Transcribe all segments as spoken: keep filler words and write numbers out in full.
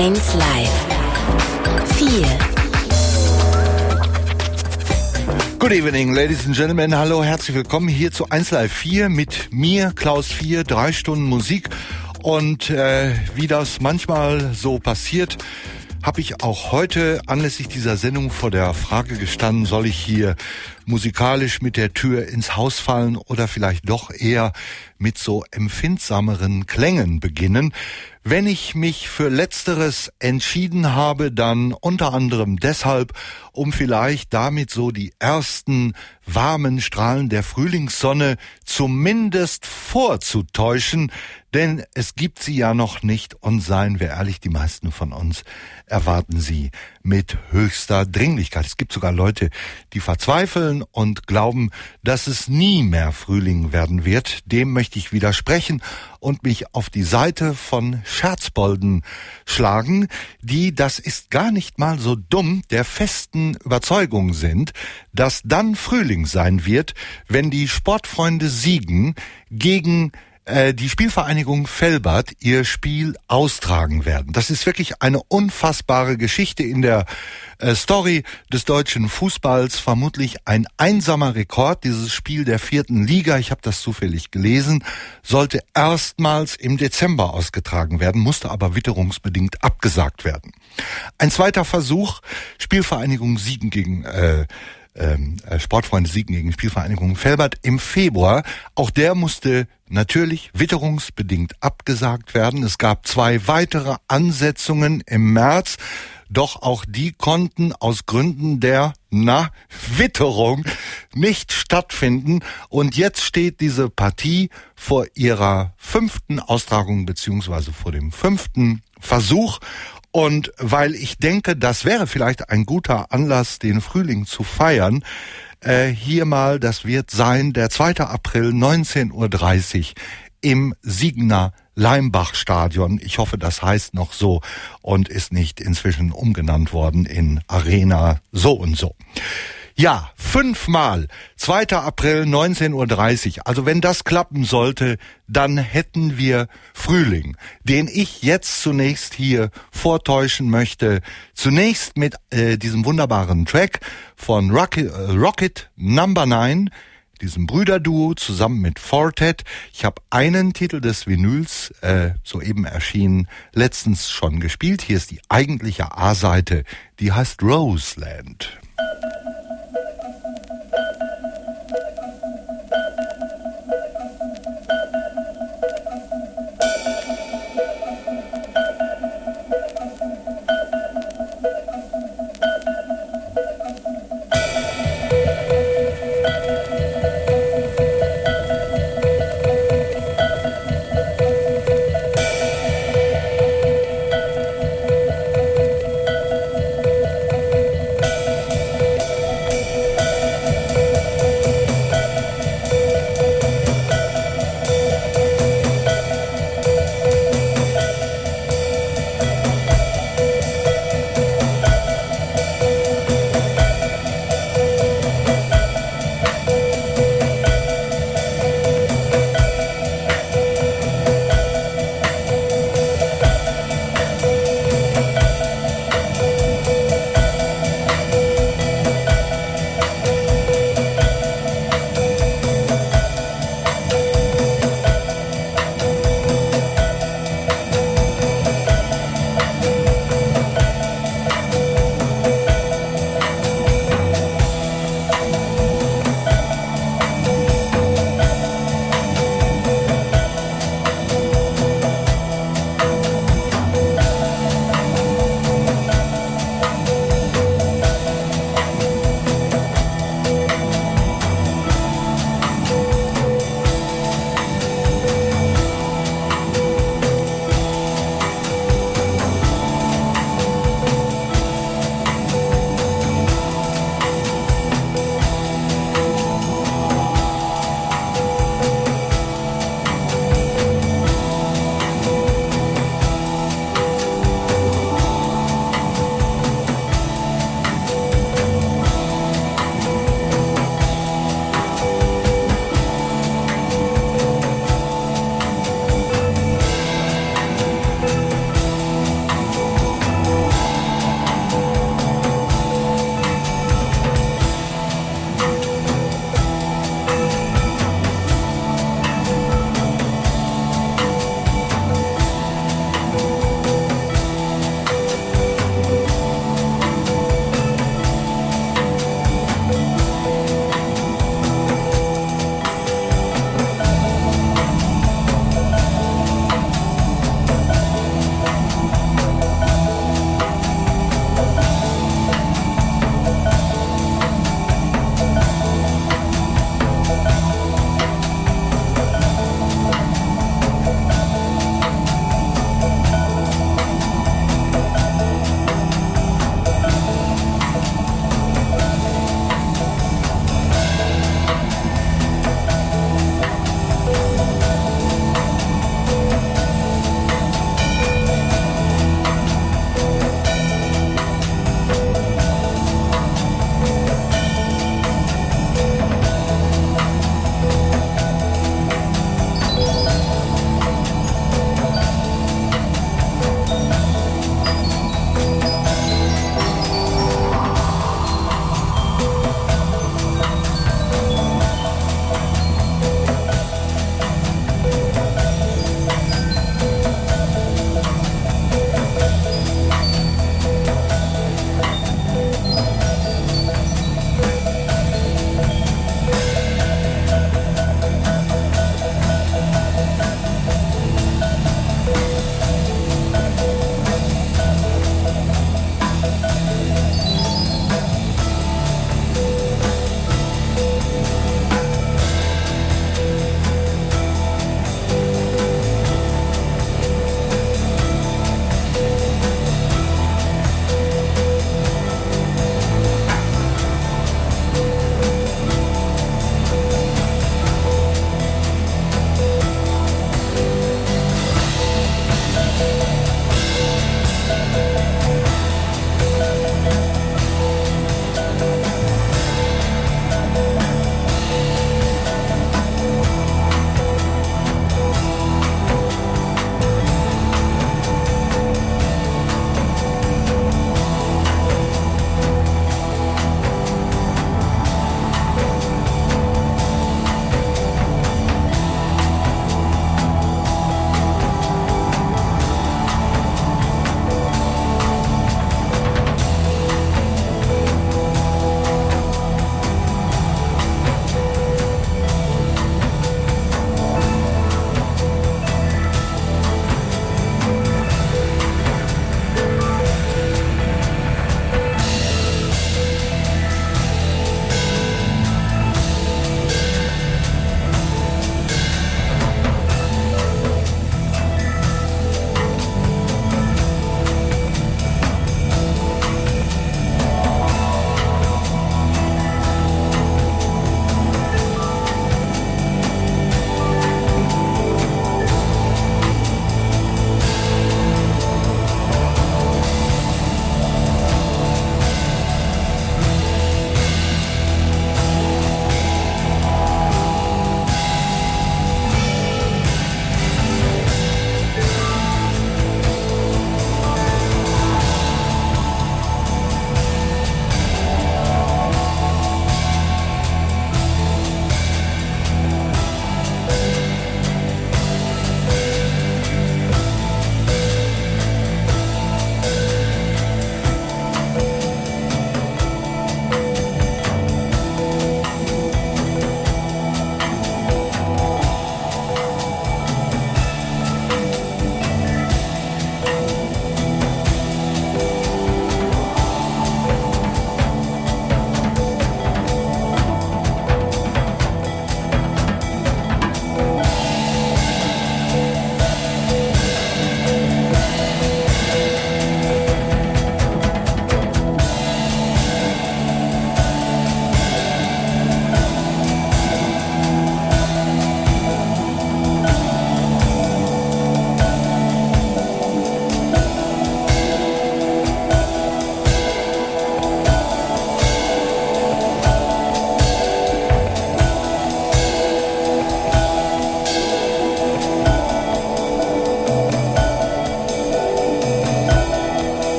eins Live. vier. Good evening, ladies and gentlemen. Hallo, herzlich willkommen hier zu eins Live vier mit mir, Klaus vier, drei Stunden Musik. Und äh, wie das manchmal so passiert, habe ich auch heute anlässlich dieser Sendung vor der Frage gestanden, soll ich hier musikalisch mit der Tür ins Haus fallen oder vielleicht doch eher mit so empfindsameren Klängen beginnen. Wenn ich mich für Letzteres entschieden habe, dann unter anderem deshalb, um vielleicht damit so die ersten warmen Strahlen der Frühlingssonne zumindest vorzutäuschen, denn es gibt sie ja noch nicht und seien wir ehrlich, die meisten von uns erwarten sie mit höchster Dringlichkeit. Es gibt sogar Leute, die verzweifeln und glauben, dass es nie mehr Frühling werden wird. Dem möchte ich widersprechen und mich auf die Seite von Scherzbolden schlagen, die, das ist gar nicht mal so dumm, der festen Überzeugung sind, dass dann Frühling sein wird, wenn die Sportfreunde Siegen gegen die Spielvereinigung Velbert ihr Spiel austragen werden. Das ist wirklich eine unfassbare Geschichte in der äh, Story des deutschen Fußballs. Vermutlich ein einsamer Rekord. Dieses Spiel der vierten Liga, ich habe das zufällig gelesen, sollte erstmals im Dezember ausgetragen werden, musste aber witterungsbedingt abgesagt werden. Ein zweiter Versuch, Spielvereinigung Siegen gegen äh, Ähm, Sportfreunde Siegen gegen Spielvereinigung Velbert im Februar. Auch der musste natürlich witterungsbedingt abgesagt werden. Es gab zwei weitere Ansetzungen im März, doch auch die konnten aus Gründen der, na, Witterung nicht stattfinden. Und jetzt steht diese Partie vor ihrer fünften Austragung beziehungsweise vor dem fünften Versuch. Und weil ich denke, das wäre vielleicht ein guter Anlass, den Frühling zu feiern, äh, hier mal, das wird sein, der zweite April, neunzehn Uhr dreißig im Siegener Leimbach-Stadion. Ich hoffe, das heißt noch so und ist nicht inzwischen umgenannt worden in Arena so und so. Ja, fünfmal, zweiter April, neunzehn Uhr dreißig. Also wenn das klappen sollte, dann hätten wir Frühling, den ich jetzt zunächst hier vortäuschen möchte. Zunächst mit äh, diesem wunderbaren Track von Rocket, äh, Rocket Number neun, diesem Brüderduo zusammen mit Fortet. Ich habe einen Titel des Vinyls, äh, soeben erschienen, letztens schon gespielt. Hier ist die eigentliche A-Seite, die heißt Roseland.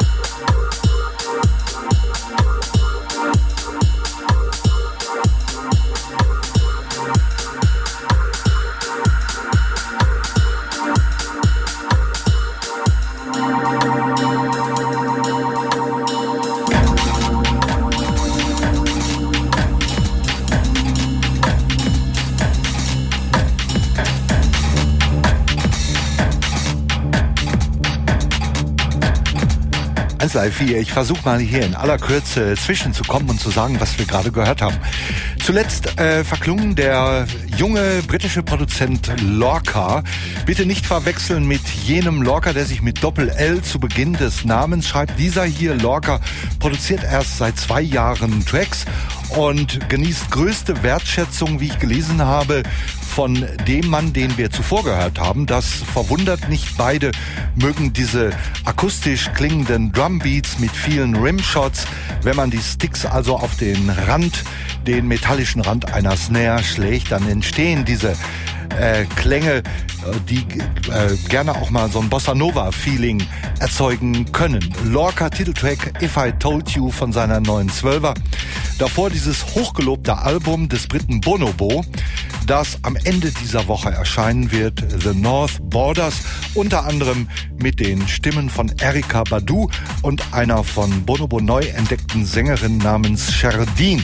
Ich versuche mal hier in aller Kürze zwischenzukommen und zu sagen, was wir gerade gehört haben. Zuletzt äh, verklungen der junge britische Produzent Lorca. Bitte nicht verwechseln mit jenem Lorca, der sich mit Doppel-L zu Beginn des Namens schreibt. Dieser hier, Lorca, produziert erst seit zwei Jahren Tracks und genießt größte Wertschätzung, wie ich gelesen habe, von dem Mann, den wir zuvor gehört haben. Das verwundert nicht. Beide mögen diese akustisch klingenden Drumbeats mit vielen Rimshots. Wenn man die Sticks also auf den Rand, den metallischen Rand einer Snare schlägt, dann entstehen diese äh, Klänge, die äh, gerne auch mal so ein Bossa-Nova-Feeling erzeugen können. Lorca, Titeltrack If I Told You von seiner neuen Zwölfer. Davor dieses hochgelobte Album des Briten Bonobo, das am Ende dieser Woche erscheinen wird, The North Borders, unter anderem mit den Stimmen von Erykah Badu und einer von Bonobo neu entdeckten Sängerin namens Sherdeen.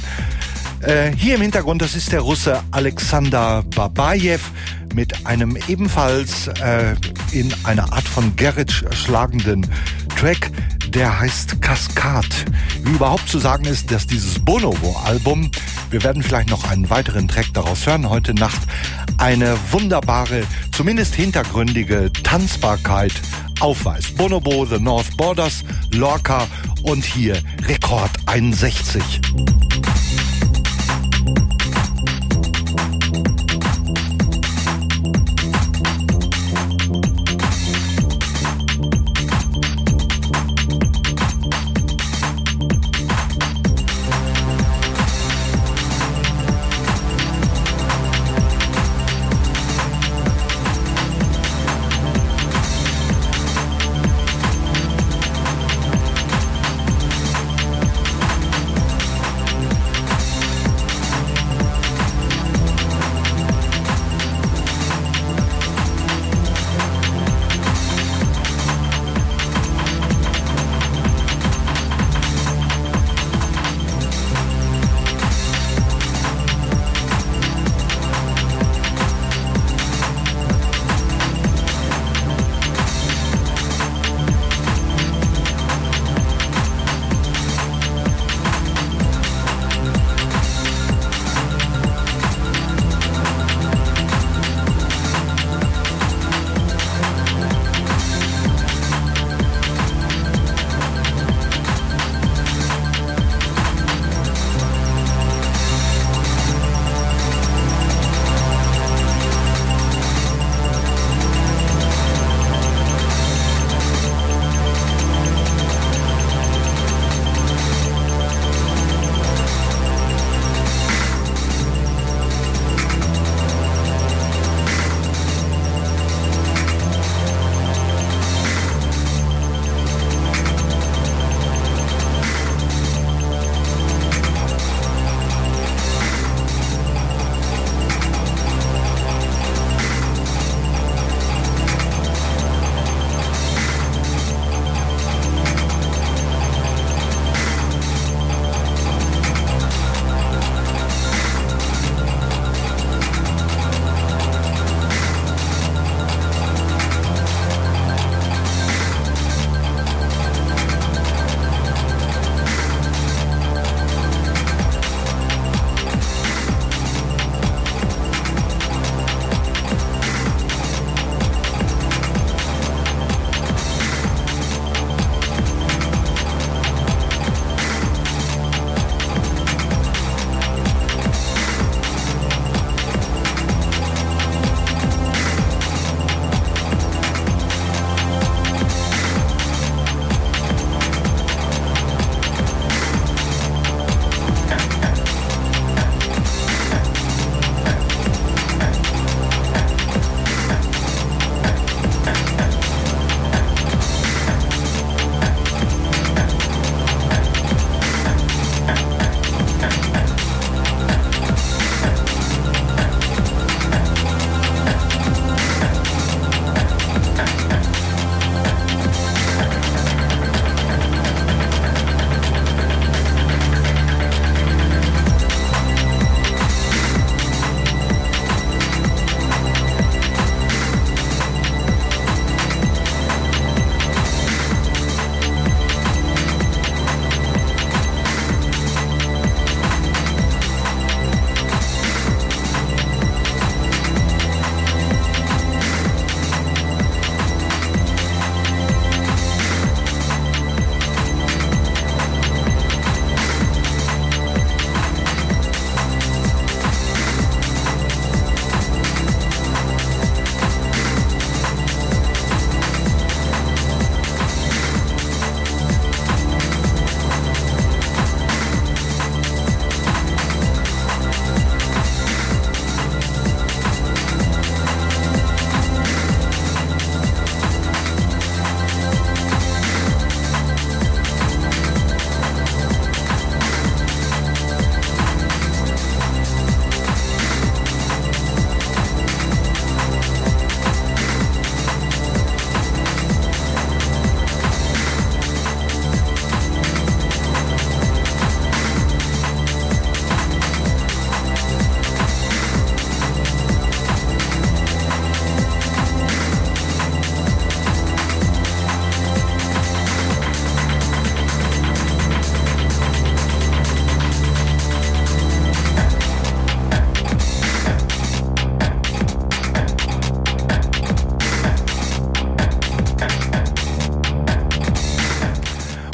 Äh, hier im Hintergrund, das ist der Russe Alexander Babajew mit einem ebenfalls äh, in einer Art von Garage schlagenden Track, der heißt Cascade. Wie überhaupt zu sagen ist, dass dieses Bonobo-Album, wir werden vielleicht noch einen weiteren Track daraus hören, heute Nacht eine wunderbare, zumindest hintergründige Tanzbarkeit aufweist. Bonobo, The North Borders, Lorca und hier Rekord einundsechzig.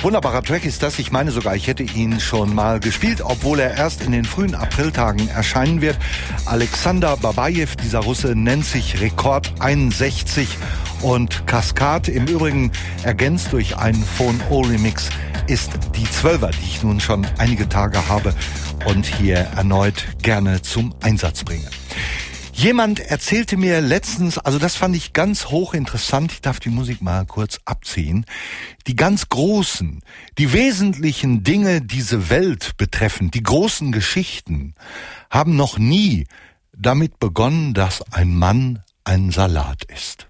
wunderbarer Track ist das. Ich meine sogar, ich hätte ihn schon mal gespielt, obwohl er erst in den frühen Apriltagen erscheinen wird. Alexander Babajew, dieser Russe, nennt sich Rekord einundsechzig und Cascade, im Übrigen ergänzt durch einen Phone-O-Remix, ist die Zwölfer, die ich nun schon einige Tage habe und hier erneut gerne zum Einsatz bringe. Jemand erzählte mir letztens, also das fand ich ganz hochinteressant, ich darf die Musik mal kurz abziehen, die ganz großen, die wesentlichen Dinge diese Welt betreffen, die großen Geschichten, haben noch nie damit begonnen, dass ein Mann ein Salat ist.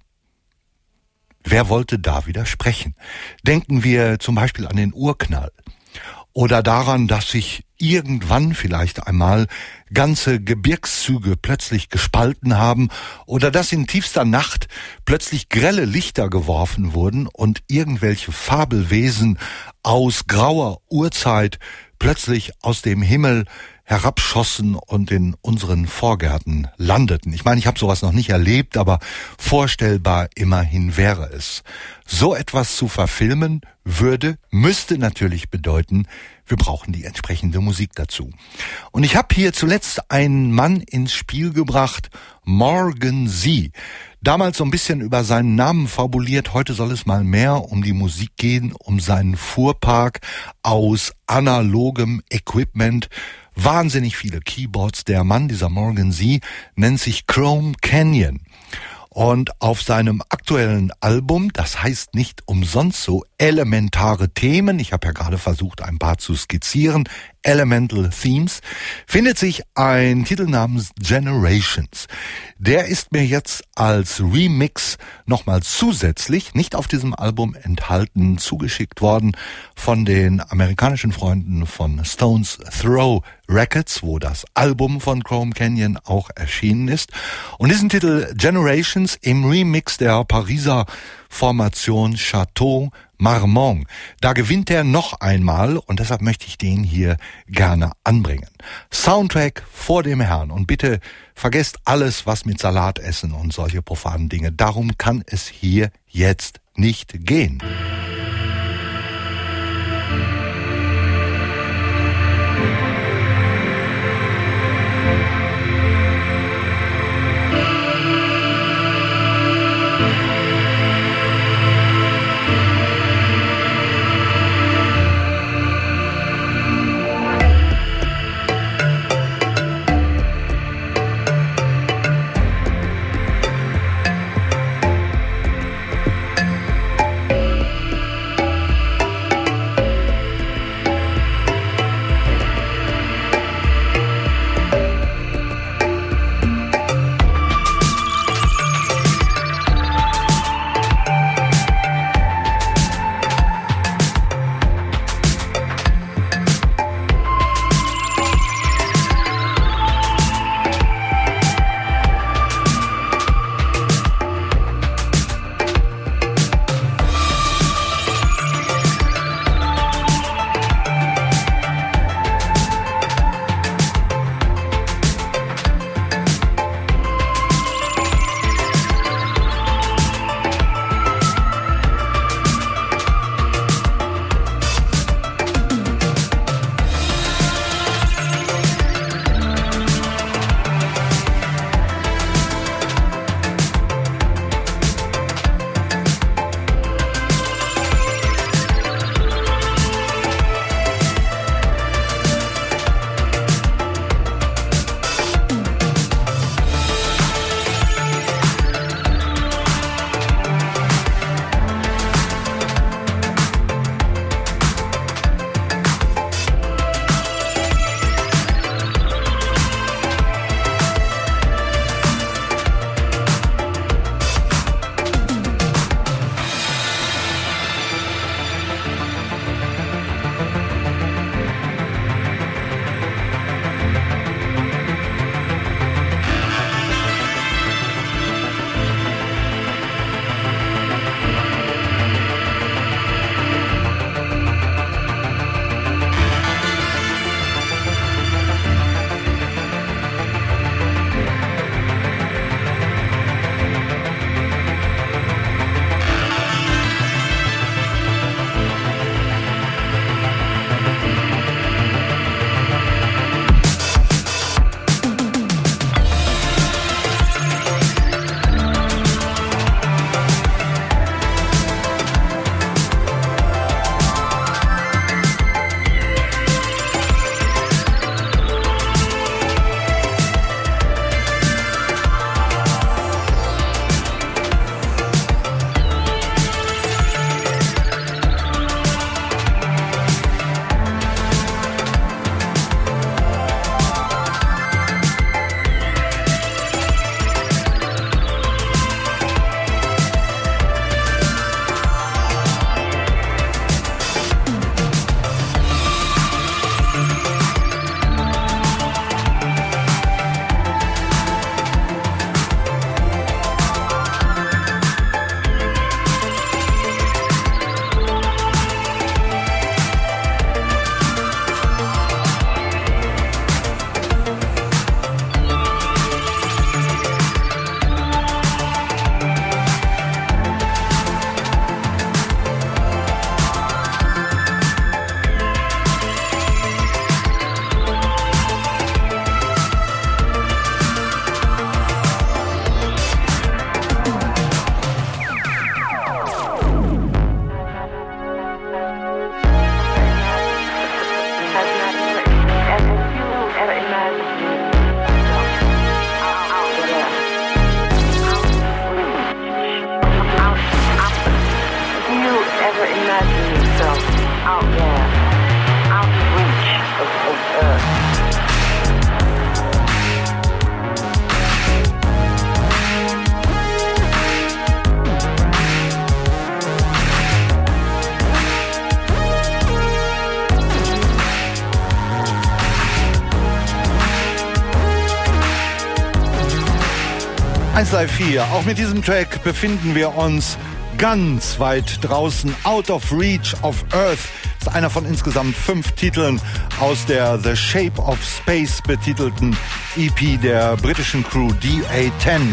Wer wollte da widersprechen? Denken wir zum Beispiel an den Urknall oder daran, dass sich irgendwann vielleicht einmal ganze Gebirgszüge plötzlich gespalten haben oder dass in tiefster Nacht plötzlich grelle Lichter geworfen wurden und irgendwelche Fabelwesen aus grauer Urzeit plötzlich aus dem Himmel herabschossen und in unseren Vorgärten landeten. Ich meine, ich habe sowas noch nicht erlebt, aber vorstellbar immerhin wäre es. So etwas zu verfilmen würde, müsste natürlich bedeuten, wir brauchen die entsprechende Musik dazu. Und ich habe hier zuletzt einen Mann ins Spiel gebracht, Morgan Z. Damals so ein bisschen über seinen Namen fabuliert, heute soll es mal mehr um die Musik gehen, um seinen Fuhrpark aus analogem Equipment. Wahnsinnig viele Keyboards. Der Mann, dieser Morgan Z, nennt sich Chrome Canyon. Und auf seinem aktuellen Album, das heißt nicht umsonst so, elementare Themen, ich habe ja gerade versucht, ein paar zu skizzieren, Elemental Themes, findet sich ein Titel namens Generations. Der ist mir jetzt als Remix nochmal zusätzlich, nicht auf diesem Album enthalten, zugeschickt worden von den amerikanischen Freunden von Stones Throw Records, wo das Album von Chrome Canyon auch erschienen ist. Und diesen Titel Generations im Remix der Pariser Formation Chateau Marmont. Da gewinnt er noch einmal und deshalb möchte ich den hier gerne anbringen. Soundtrack vor dem Herrn. Und bitte vergesst alles, was mit Salatessen und solche profanen Dinge. Darum kann es hier jetzt nicht gehen. eins Live vier. Auch mit diesem Track befinden wir uns ganz weit draußen. Out of Reach of Earth ist einer von insgesamt fünf Titeln aus der The Shape of Space betitelten E P der britischen Crew D A zehn.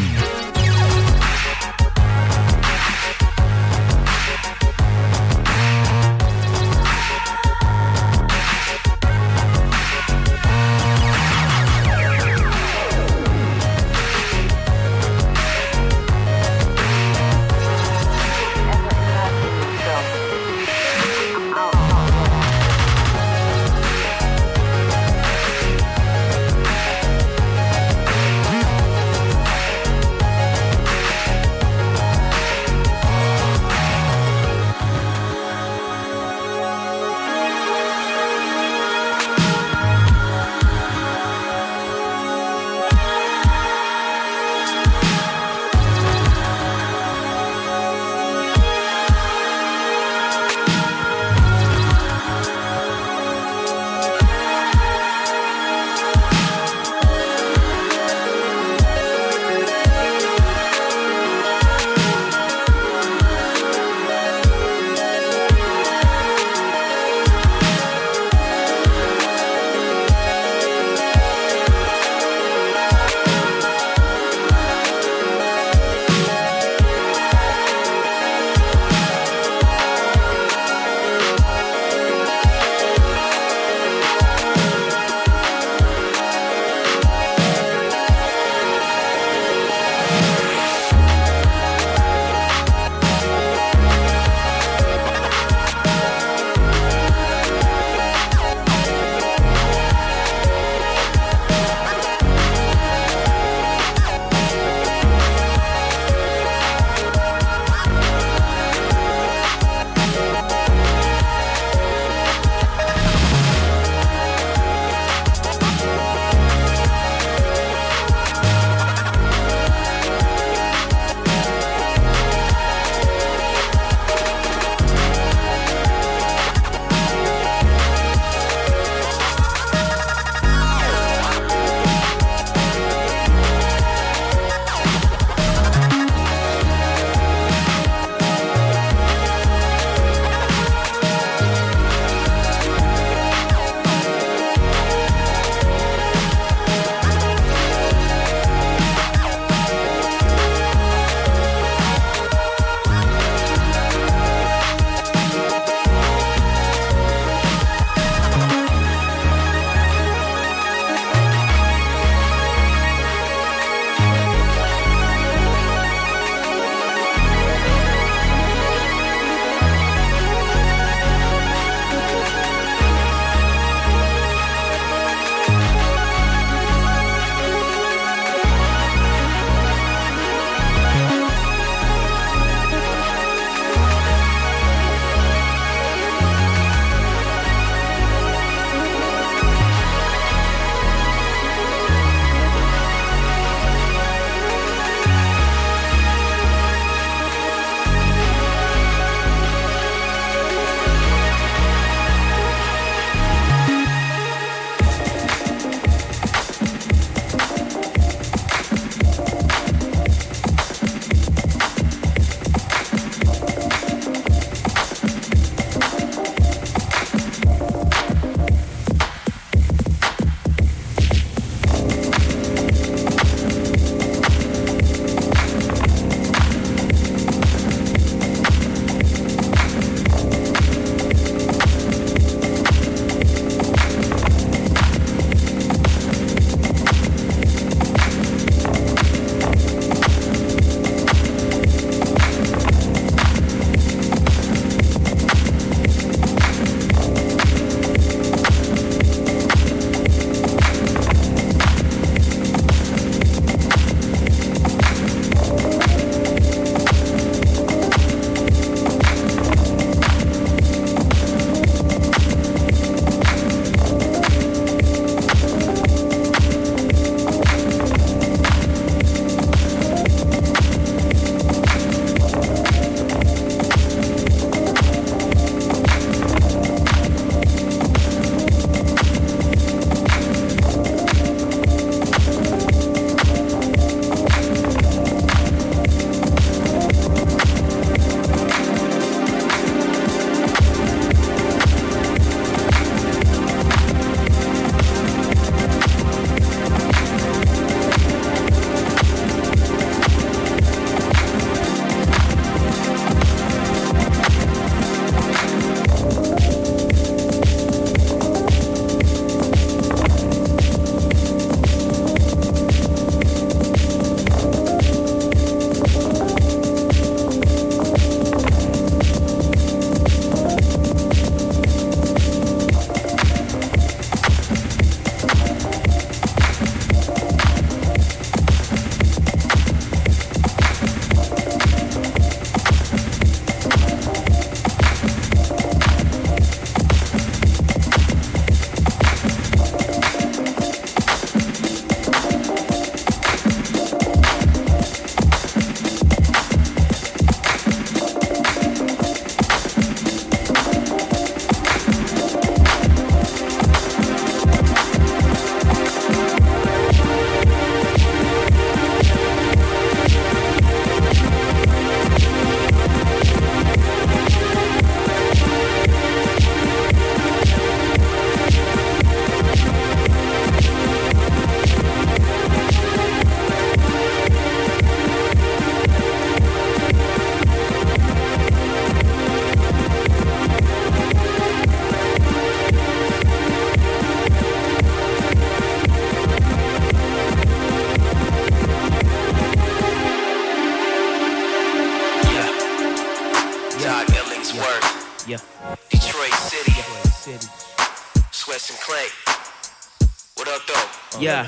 Sweats and Clay. What up, though? Yeah.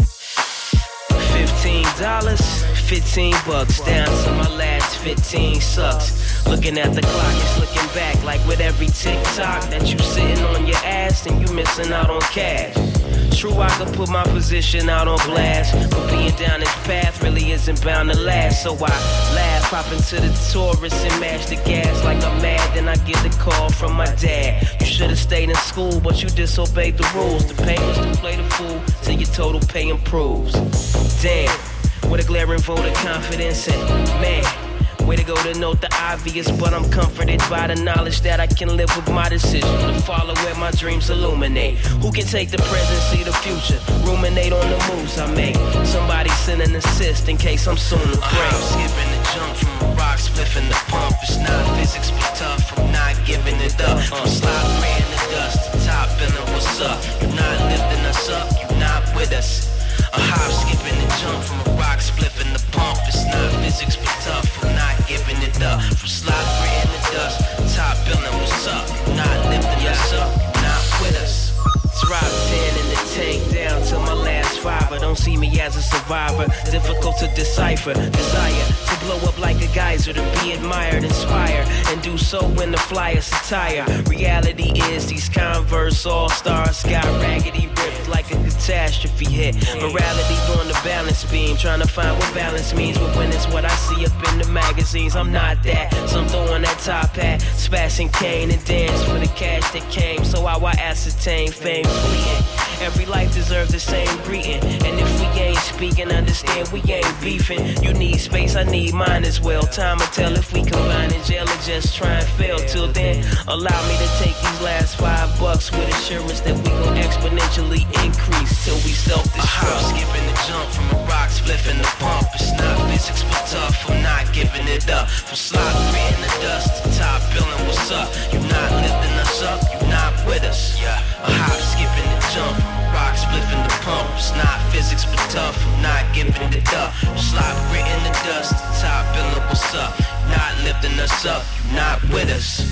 Fifteen dollars, fifteen bucks, down to my last fifteen sucks. Looking at the clock, it's looking back like with every tick-tock that you sitting on your ass and you missing out on cash. True, I could put my position out on blast, but being down this path really isn't bound to last. So I laugh, hop into the Taurus and mash the gas like I'm mad. Then I get the call from my dad. You should've stayed in school, but you disobeyed the rules. The pain was to play the fool till your total pay improves. Damn, what a glaring vote of confidence and man. Way to go to note the obvious, but I'm comforted by the knowledge that I can live with my decision to follow where my dreams illuminate. Who can take the present, see the future, ruminate on the moves I make? Somebody send an assist in case I'm soon to break. I'm skipping the jump from a rock, spliffing the pump. It's not physics, but tough. I'm not giving it up. From slot in the dust to top billing, what's up? You're not lifting us up, you're not with us. A hop, skipping the jump from a rock, spliffing the pump. It's not physics, but tough. I'm not giving it up. From slot in the dust, top billing, what's up? Not lifting us up, not with us. Drop ten in the tank, down to my last five. I don't see me as a survivor, difficult to decipher. Desire to blow up like a geyser, to be admired, inspired, and do so in the flyest attire. Reality is these Converse all-stars got raggedy ripped like a catastrophe hit. Morality on the balance beam, trying to find what balance means. But when it's what I see up in the magazines, I'm not that. So I'm throwing that top hat, spassing cane and dance for the cash that came. So how I ascertain fame's fleeting. Every life deserves the same greeting. And if we ain't speaking, understand we ain't beefing. You need space, I need mine as well. Time will tell if we combine in jail or just try and fail. Till then, allow me to take these last five bucks with assurance that we gon' exponentially increase till we self-destruct. A hop, skipping the jump from a rock, spliffing the pump. It's not physics, but tough. I'm not giving it up. From slot in the dust to top billing, what's up? You're not lifting us up, you're not with us. Yeah. A hop, skipping the jump, rock, spliffing the pump. It's not physics, but tough. I'm not giving it up. Slot in the dust to top billing, what's up? Not lifting us up, you're not with us.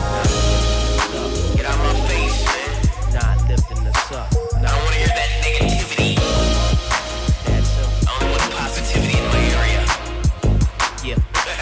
Get out my face, man. Not lifting us up. I don't wanna hear that negativity. That's so. I only want positivity in my area. Yeah.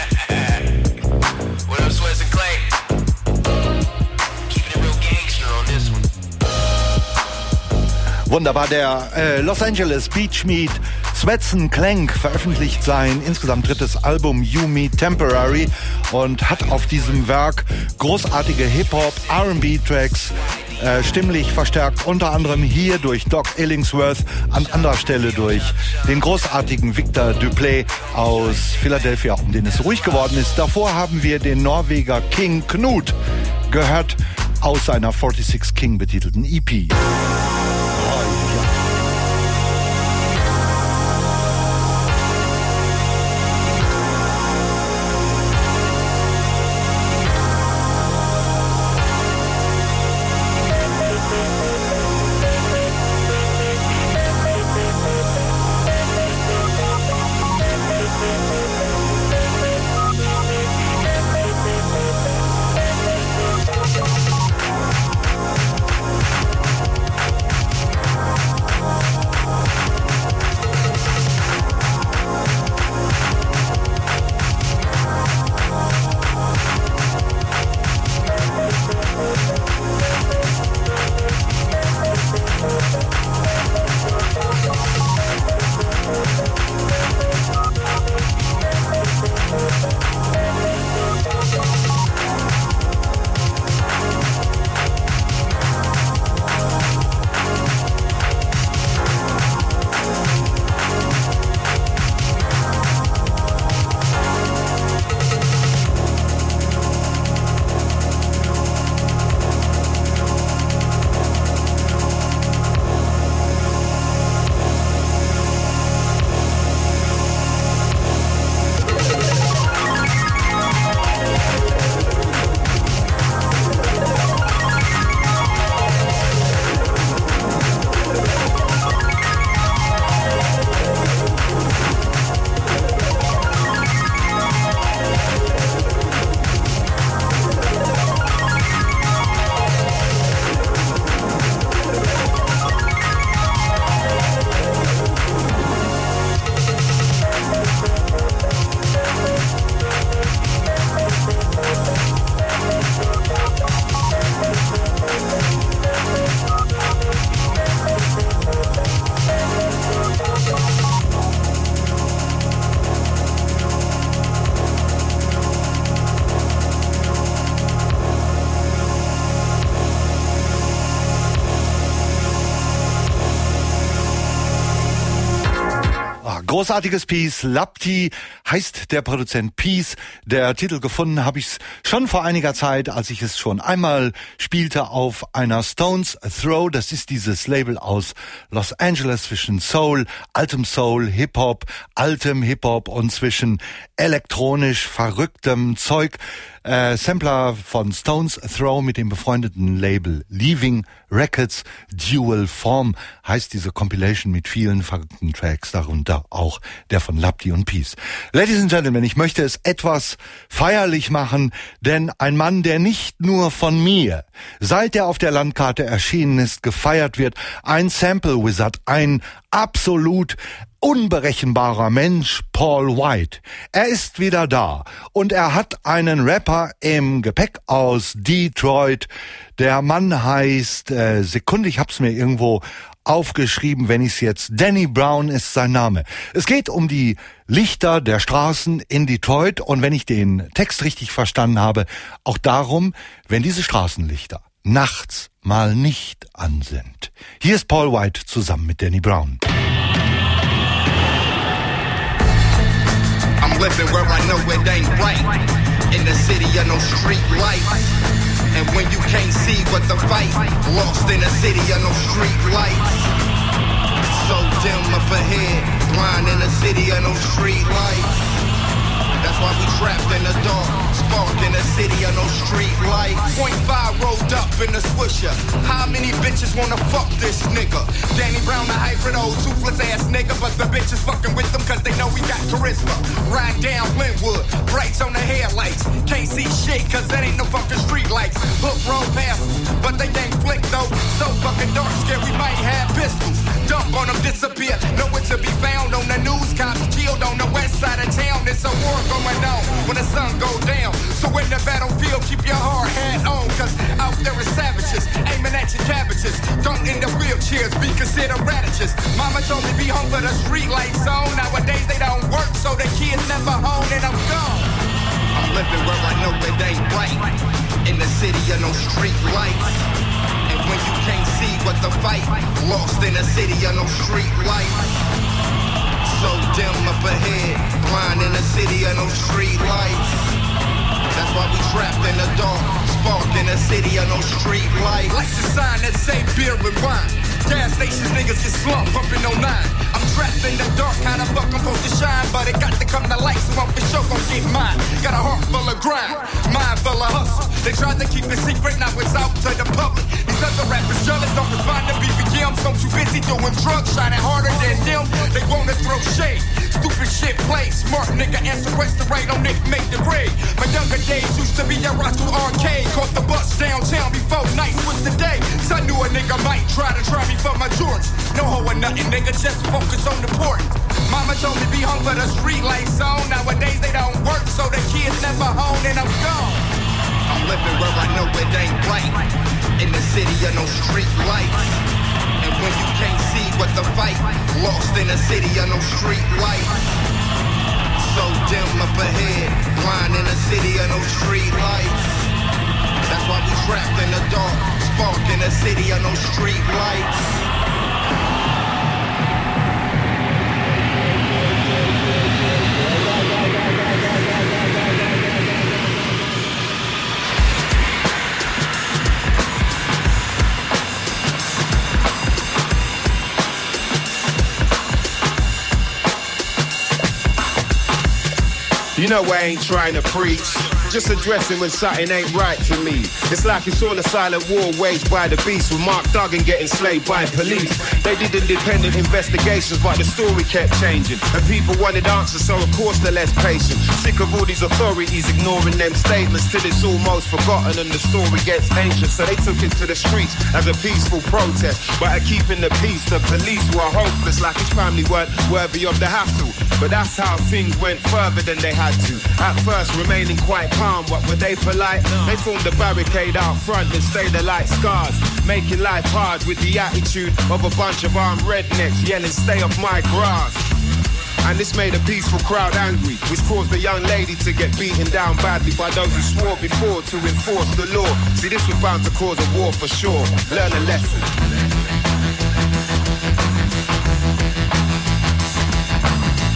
What up, Sweats and Clay? Keeping it real gangster on this one. Wunderbar, der äh, Los Angeles Beach Meat Sweats and Clank veröffentlicht sein insgesamt drittes Album You Me Temporary und hat auf diesem Werk großartige Hip-Hop, R and B-Tracks, äh, stimmlich verstärkt, unter anderem hier durch Doc Illingsworth, an anderer Stelle durch den großartigen Victor Duplay aus Philadelphia, um den es ruhig geworden ist. Davor haben wir den Norweger King Knut gehört aus seiner forty-six King betitelten E P. Großartiges Piece. Lapti heißt der Produzent Peace. Der Titel gefunden habe ich es schon vor einiger Zeit, als ich es schon einmal spielte auf einer Stones Throw. Das ist dieses Label aus Los Angeles zwischen Soul, altem Soul, Hip-Hop, altem Hip-Hop und zwischen elektronisch verrücktem Zeug. Äh, Sampler von Stones Throw mit dem befreundeten Label Leaving Records. Dual Form heißt diese Compilation mit vielen verrückten Tracks, darunter auch der von Lapti und Peace. Ladies and Gentlemen, ich möchte es etwas feierlich machen, denn ein Mann, der nicht nur von mir, seit er auf der Landkarte erschienen ist, gefeiert wird, ein Sample Wizard, ein absolut unberechenbarer Mensch, Paul White. Er ist wieder da und er hat einen Rapper im Gepäck aus Detroit. Der Mann heißt, äh, Sekunde, ich hab's mir irgendwo aufgeschrieben, wenn ich's jetzt, Danny Brown ist sein Name. Es geht um die Lichter der Straßen in Detroit und wenn ich den Text richtig verstanden habe, auch darum, wenn diese Straßenlichter nachts mal nicht an sind. Hier ist Paul White zusammen mit Danny Brown. I'm living where I know it ain't right. In the city of no street lights. And when you can't see what the fight, lost in a city of no street lights. So dim up ahead, blind in a city of no street lights. That's why we trapped in the dark, spark in a city of no street lights. Point five rolled up in the swisher. How many bitches wanna fuck this nigga? Danny Brown, the hybrid old toothless ass nigga, but the bitches fucking with them cause they know we got charisma. Ride down Linwood, brights on the headlights. Can't see shit cause that ain't no fucking street lights. Hook road passes, but they ain't flick though. So fucking dark, scared we might have pistols. Dump on them, disappear, nowhere to be found. On the news, cops killed on the west side of town. It's a war going on when the sun go down. So in the battlefield, keep your hard hat on, cause out there is savages aiming at your cabbages. Don't in the wheelchairs, be considered radishes. Mama told me be home for the street lights on. Nowadays they don't work, so the kids never home and I'm gone. I'm living where I know it ain't right. In the city of no street lights. And when you can't see what the fight, lost in a city of no street lights. So dim up ahead, blind in a city of no street lights. That's why we trapped in the dark, spark in a city of no street lights. Lights a sign that say beer and wine. Gas stations niggas get slumped, pumping on nine. I'm trapped in the dark, kinda fuck I'm supposed to shine, but it got to come to light, so I'm for sure gon' get mine. Got a heart full of grind, mind full of hustle. They tried to keep it secret, now it's out to the public. These other rappers jealous, don't respond to B B Ms. I'm too busy doing drugs, shining harder than them. They wanna throw shade, stupid shit play. Smart nigga answer question right on Nick make the grade. My younger days used to be a Roscoe arcade. Caught the bus downtown before night was the day. So I knew a nigga might try to try me for my Jordans. No hoe or nothing, nigga, just focus on the port. Mama told me be home for the street lights on. Nowadays they don't work, so the kids never home and I'm gone. I'm living where I know it ain't right. In the city of no street lights. And when you can't see what the fight, lost in a city of no street lights. So dim up ahead, blind in a city of no street lights. That's why we trapped in the dark, spark in a city of no street lights. You know I ain't trying to preach, just addressing when something ain't right to me. It's like it's all a silent war waged by the beast, with Mark Duggan getting slayed by police. They did independent investigations, but the story kept changing, and people wanted answers, so of course they're less patient. Sick of all these authorities ignoring them statements till it's almost forgotten and the story gets anxious. So they took it to the streets as a peaceful protest, but at keeping the peace, the police were hopeless, like his family weren't worthy of the hassle. But that's how things went further than they had to. At first remaining quite calm, what were they polite? They formed a barricade out front and stayed there like scars, making life hard with the attitude of a bunch of armed rednecks yelling stay off my grass. And this made a peaceful crowd angry, which caused a young lady to get beaten down badly by those who swore before to enforce the law. See, this was bound to cause a war for sure. Learn a lesson.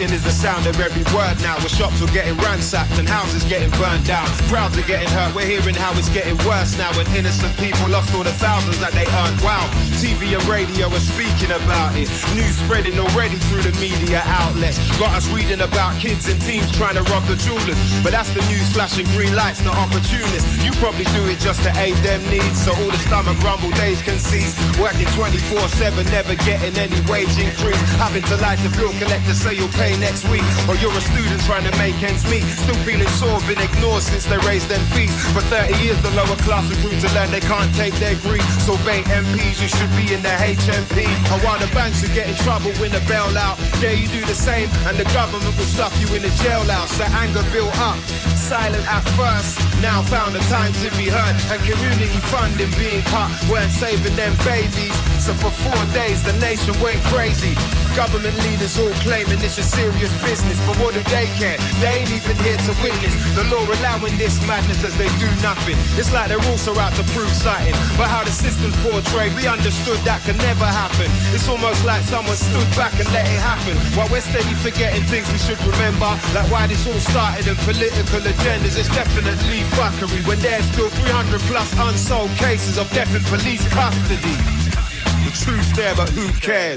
Looting is the sound of every word now. Where shops are getting ransacked and houses getting burned down. Crowds are getting hurt. We're hearing how it's getting worse now. And innocent people lost all the thousands that they earned. Wow, T V and radio are speaking about it. News spreading already through the media outlets. Got us reading about kids and teens trying to rob the jewelers. But that's the news flashing green lights, not opportunists. You probably do it just to aid them needs. So all the stomach rumble days can cease. Working twenty-four seven, never getting any wage increase. Having to lie to bill collectors, say you'll pay next week. Or you're a student trying to make ends meet. Still feeling sore, been ignored since they raised them fees. For thirty years the lower class have grew to learn they can't take their greed. So bait M Ps, you should be in the H M P. And while the banks will get in trouble when the bailout, yeah, you do the same and the government will stuff you in the jailhouse. So anger built up, silent at first, now found the time to be heard. And community funding being cut, weren't saving them babies. So for four days the nation went crazy. Government leaders all claiming this is serious business, but what do they care? They ain't even here to witness the law allowing this madness as they do nothing. It's like they're also out to prove something, but how the system's portrayed, we understood that could never happen. It's almost like someone stood back and let it happen, while we're steady forgetting things we should remember, like why this all started and political agendas. It's definitely fuckery when there's still three hundred plus unsolved cases of death in police custody. The truth's there, but who cares?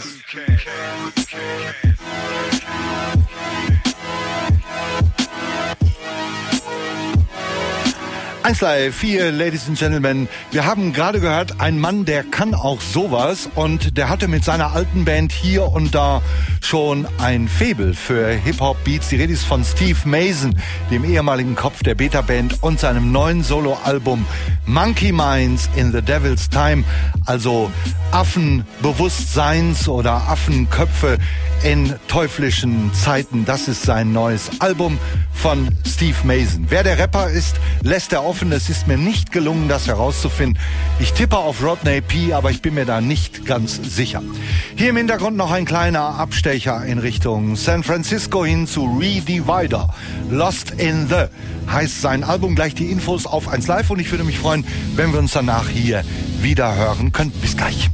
eins Live vier, Ladies and Gentlemen. Wir haben gerade gehört, ein Mann, der kann auch sowas, und der hatte mit seiner alten Band hier und da schon ein Faible für Hip-Hop-Beats. Die Rede ist von Steve Mason, dem ehemaligen Kopf der Beta-Band, und seinem neuen Solo-Album Monkey Minds in the Devil's Time, also Affenbewusstseins oder Affenköpfe in teuflischen Zeiten. Das ist sein neues Album von Steve Mason. Wer der Rapper ist, lässt er offen. Es ist mir nicht gelungen, das herauszufinden. Ich tippe auf Rodney P., aber ich bin mir da nicht ganz sicher. Hier im Hintergrund noch ein kleiner Abstecher in Richtung San Francisco hin zu Redivider. Lost in the heißt sein Album. Gleich die Infos auf eins Live, und ich würde mich freuen, wenn wir uns danach hier wieder hören können. Bis gleich.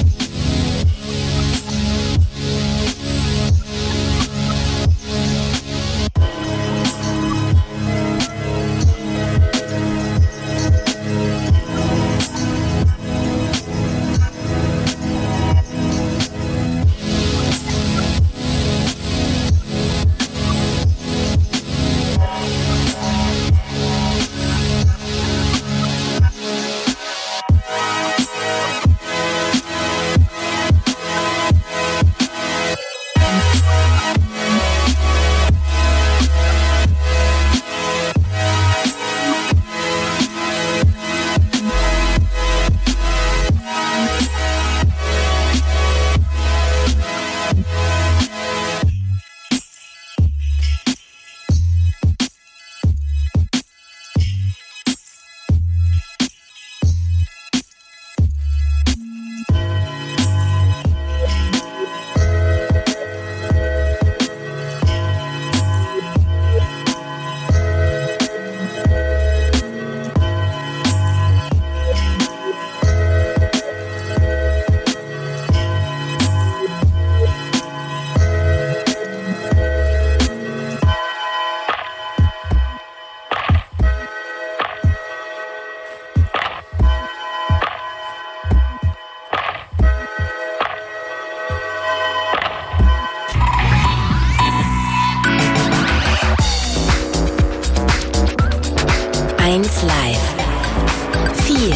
eins Live vier.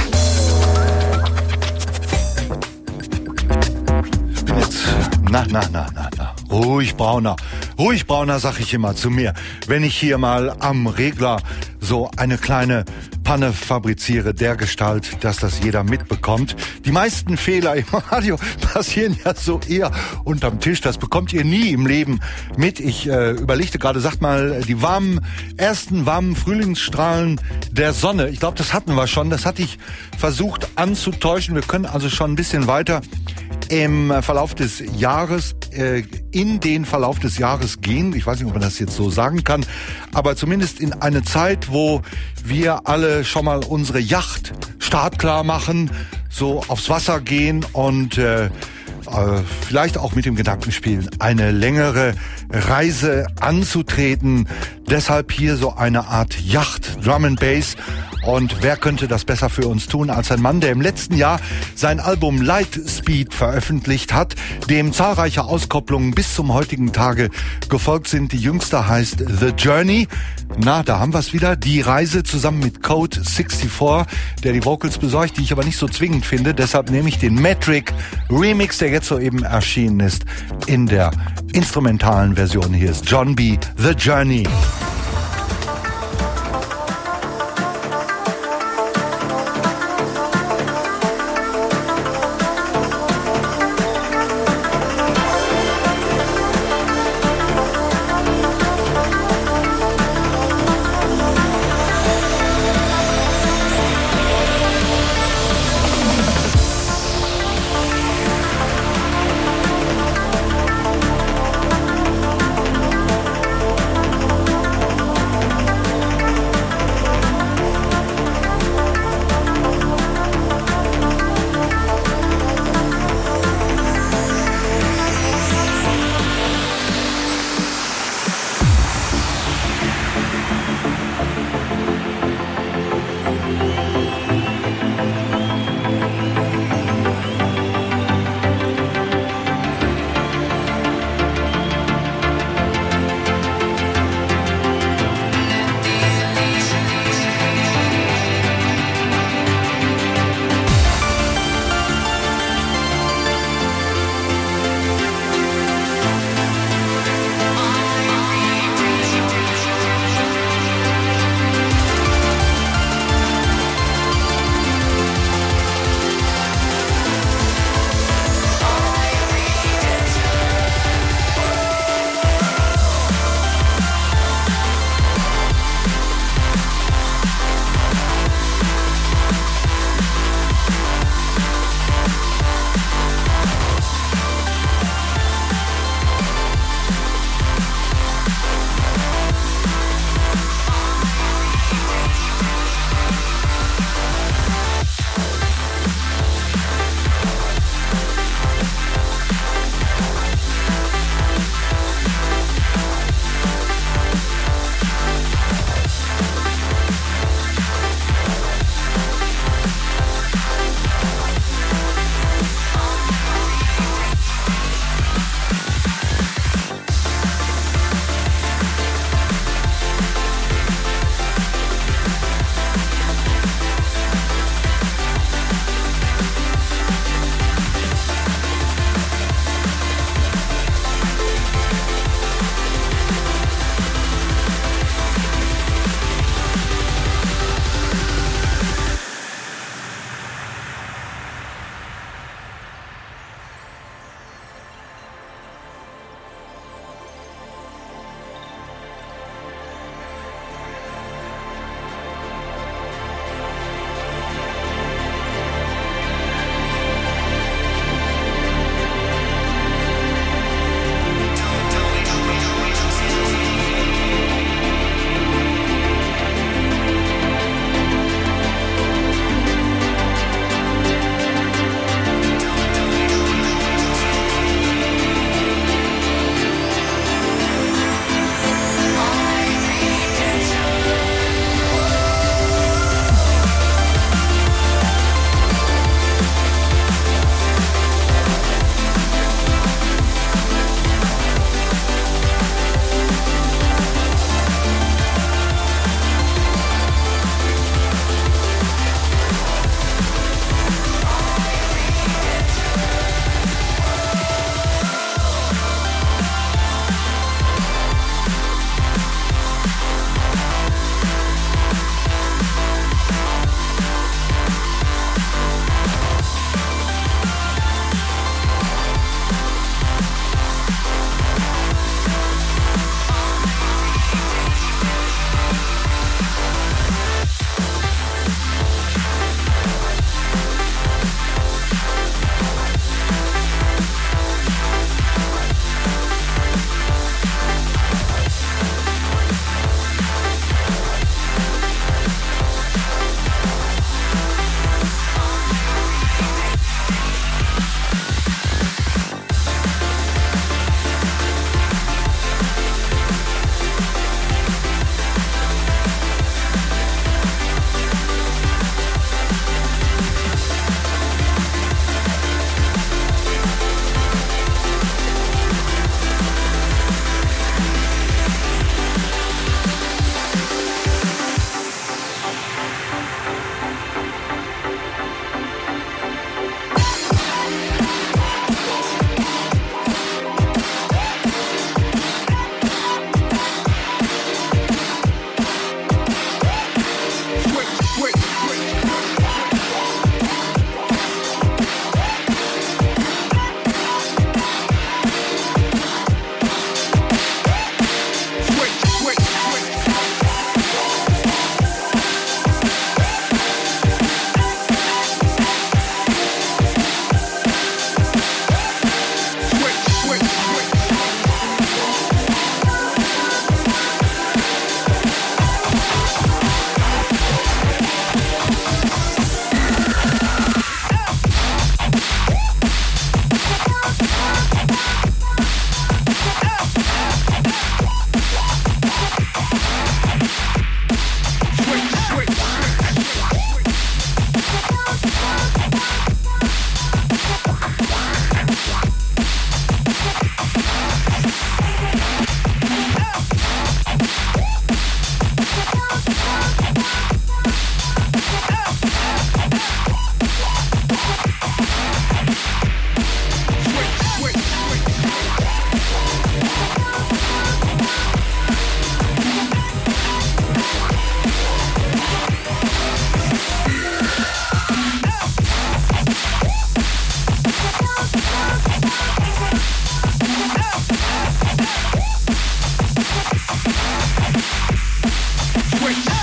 Ich bin jetzt, na, na, na, na, na. Ruhig, Brauner. Ruhig, Brauner, sag ich immer zu mir, wenn ich hier mal am Regler so eine kleine Panne fabriziere, dergestalt, dass das jeder mitbekommt. Die meisten Fehler im Radio passieren ja so eher unterm Tisch. Das bekommt ihr nie im Leben mit. Ich äh, überlegte gerade, sagt mal, die warmen, ersten warmen Frühlingsstrahlen der Sonne. Ich glaube, das hatten wir schon. Das hatte ich versucht anzutäuschen. Wir können also schon ein bisschen weiter im Verlauf des Jahres, äh, in den Verlauf des Jahres gehen. Ich weiß nicht, ob man das jetzt so sagen kann, aber zumindest in eine Zeit, wo wir alle schon mal unsere Yacht startklar machen, so aufs Wasser gehen und äh, äh, vielleicht auch mit dem Gedanken spielen, eine längere Reise anzutreten. Deshalb hier so eine Art Yacht, Drum and Bass. Und wer könnte das besser für uns tun als ein Mann, der im letzten Jahr sein Album Lightspeed veröffentlicht hat, dem zahlreiche Auskopplungen bis zum heutigen Tage gefolgt sind. Die jüngste heißt The Journey. Na, da haben wir es wieder. Die Reise zusammen mit Code vierundsechzig, der die Vocals besorgt, die ich aber nicht so zwingend finde. Deshalb nehme ich den Metric Remix, der jetzt soeben erschienen ist, in der instrumentalen Version. Hier ist John B. The Journey.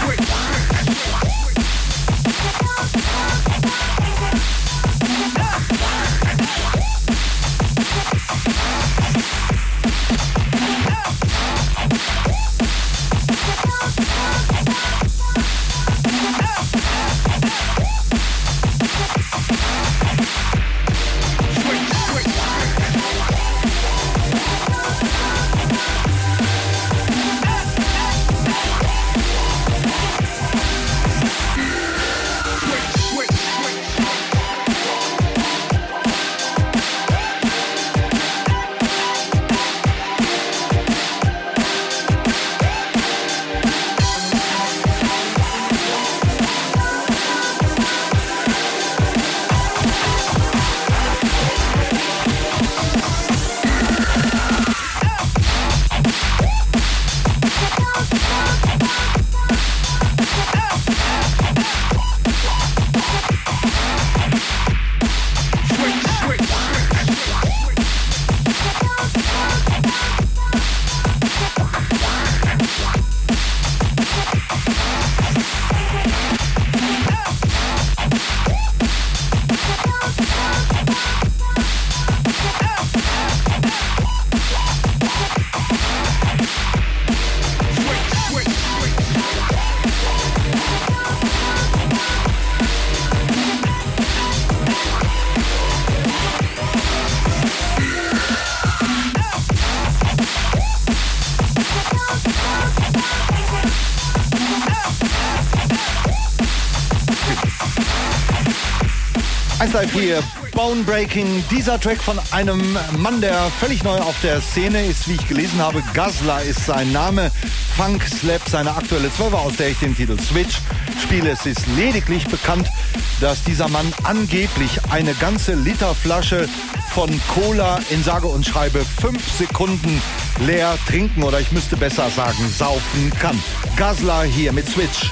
eins live vier, Bone Breaking. Dieser Track von einem Mann, der völlig neu auf der Szene ist, wie ich gelesen habe. Gazla ist sein Name. Funk Slap, seine aktuelle Zwölfer, aus der ich den Titel Switch spiele. Es ist lediglich bekannt, dass dieser Mann angeblich eine ganze Literflasche von Cola in sage und schreibe fünf Sekunden leer trinken, oder ich müsste besser sagen, saufen kann. Gazla hier mit Switch.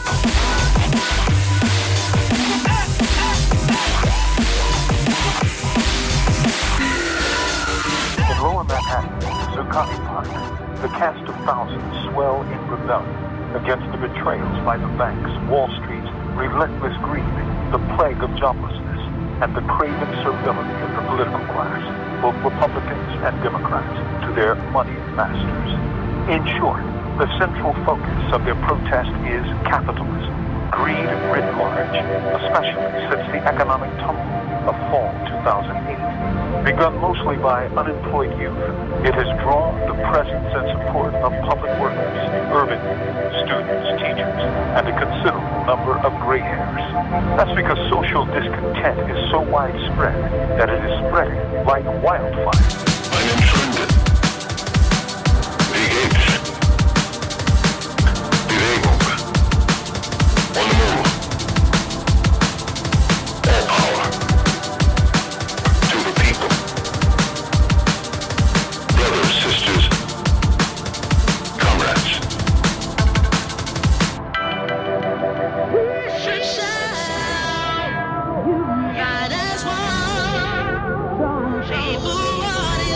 Lower Manhattan, Zuccotti Park, the cast of thousands swell in rebellion against the betrayals by the banks, Wall Street's relentless greed, the plague of joblessness, and the craven servility of the political class, both Republicans and Democrats, to their moneyed masters. In short, the central focus of their protest is capitalism, greed writ large, especially since the economic tumult of fall two thousand eight. Begun mostly by unemployed youth, it has drawn the presence and support of public workers, urban youth, students, teachers, and a considerable number of gray hairs. That's because social discontent is so widespread that it is spreading like wildfire. Einen Schritt. Wie geht's? Bewegung. On the move. All power. To the people. Brothers, sisters, comrades. God as one, shape of water.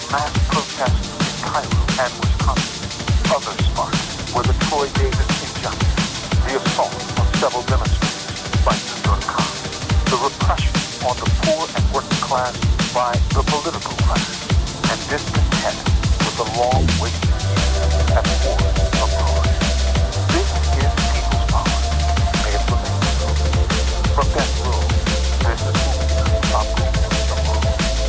mass protests in Cairo and Wisconsin. Other sparks were the Troy Davis injustice, the assault on several demonstrators by New York cops, the repression on the poor and working class by the political class, and discontent with the long wasted years at war abroad. This is people's power. May it remain so. From death row, this is Abu Jamal.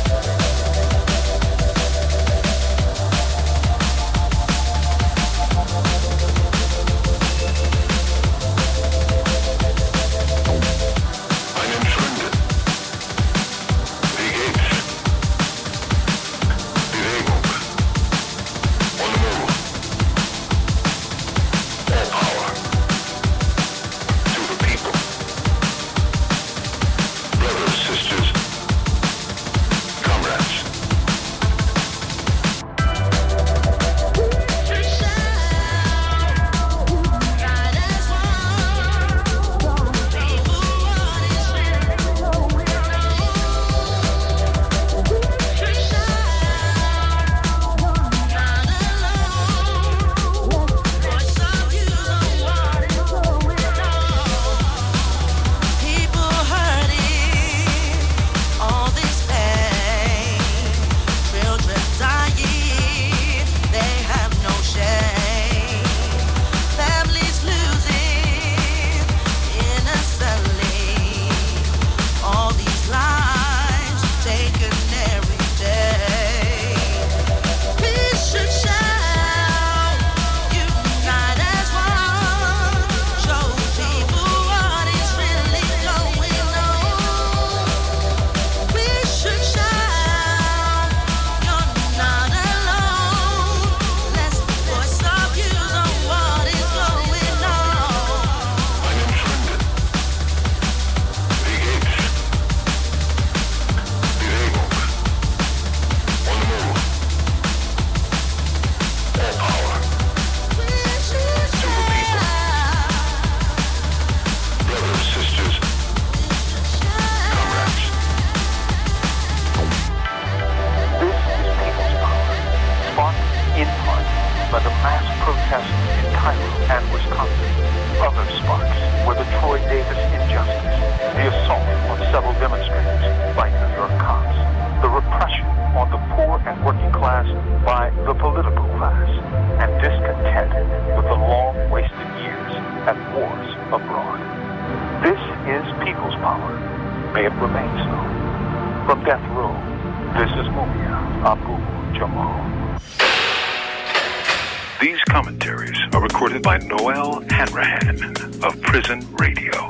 These commentaries are recorded by Noel Hanrahan of Prison Radio.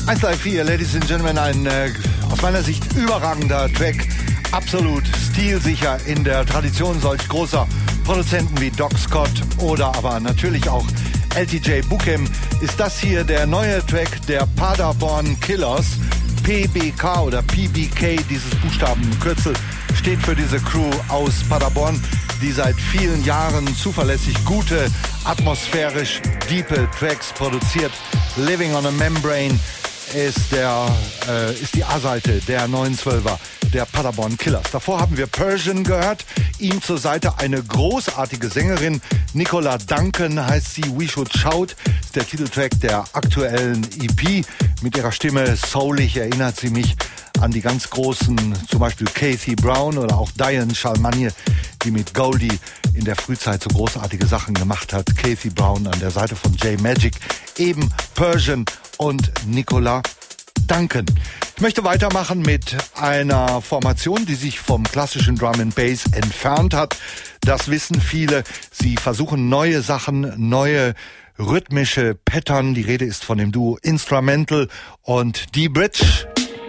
eins Live vier, Ladies and Gentlemen, ein äh, aus meiner Sicht überragender Track, absolut stilsicher in der Tradition solch großer Produzenten wie Doc Scott oder aber natürlich auch L T J Bukem, ist das hier der neue Track der Paderborn Killers. P B K oder P B K, dieses Buchstabenkürzel, steht für diese Crew aus Paderborn, die seit vielen Jahren zuverlässig gute, atmosphärisch diepe Tracks produziert. Living on a Membrane ist, der, äh, ist die A-Seite der neun zwölfer der Paderborn Killers. Davor haben wir Persian gehört, ihm zur Seite eine großartige Sängerin, Nicola Duncan heißt sie, We Should Shout, ist der Titeltrack der aktuellen E P. Mit ihrer Stimme soulig erinnert sie mich an die ganz großen, zum Beispiel Kathy Brown oder auch Diane Shalmanie, die mit Goldie in der Frühzeit so großartige Sachen gemacht hat. Kathy Brown an der Seite von J Magic, eben Persian und Nicola Duncan. Ich möchte weitermachen mit einer Formation, die sich vom klassischen Drum and Bass entfernt hat. Das wissen viele. Sie versuchen neue Sachen, neue rhythmische Pattern. Die Rede ist von dem Duo Instrumental und D-Bridge.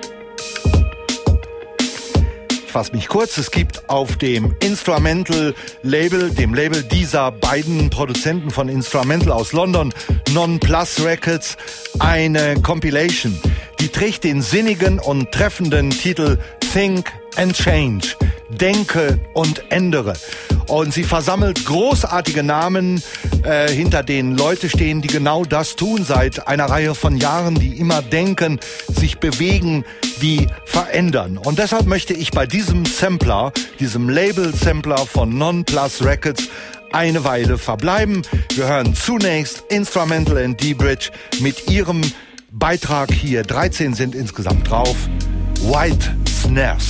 Ich fasse mich kurz. Es gibt auf dem Instrumental-Label, dem Label dieser beiden Produzenten von Instrumental aus London, Non Plus Records, eine Compilation. Die trägt den sinnigen und treffenden Titel Think and Change. Denke und ändere. Und sie versammelt großartige Namen, äh, hinter denen Leute stehen, die genau das tun seit einer Reihe von Jahren, die immer denken, sich bewegen, die verändern. Und deshalb möchte ich bei diesem Sampler, diesem Label-Sampler von Non Plus Records, eine Weile verbleiben. Wir hören zunächst Instrumental and D-Bridge mit ihrem Beitrag hier. dreizehn sind insgesamt drauf. White Snares.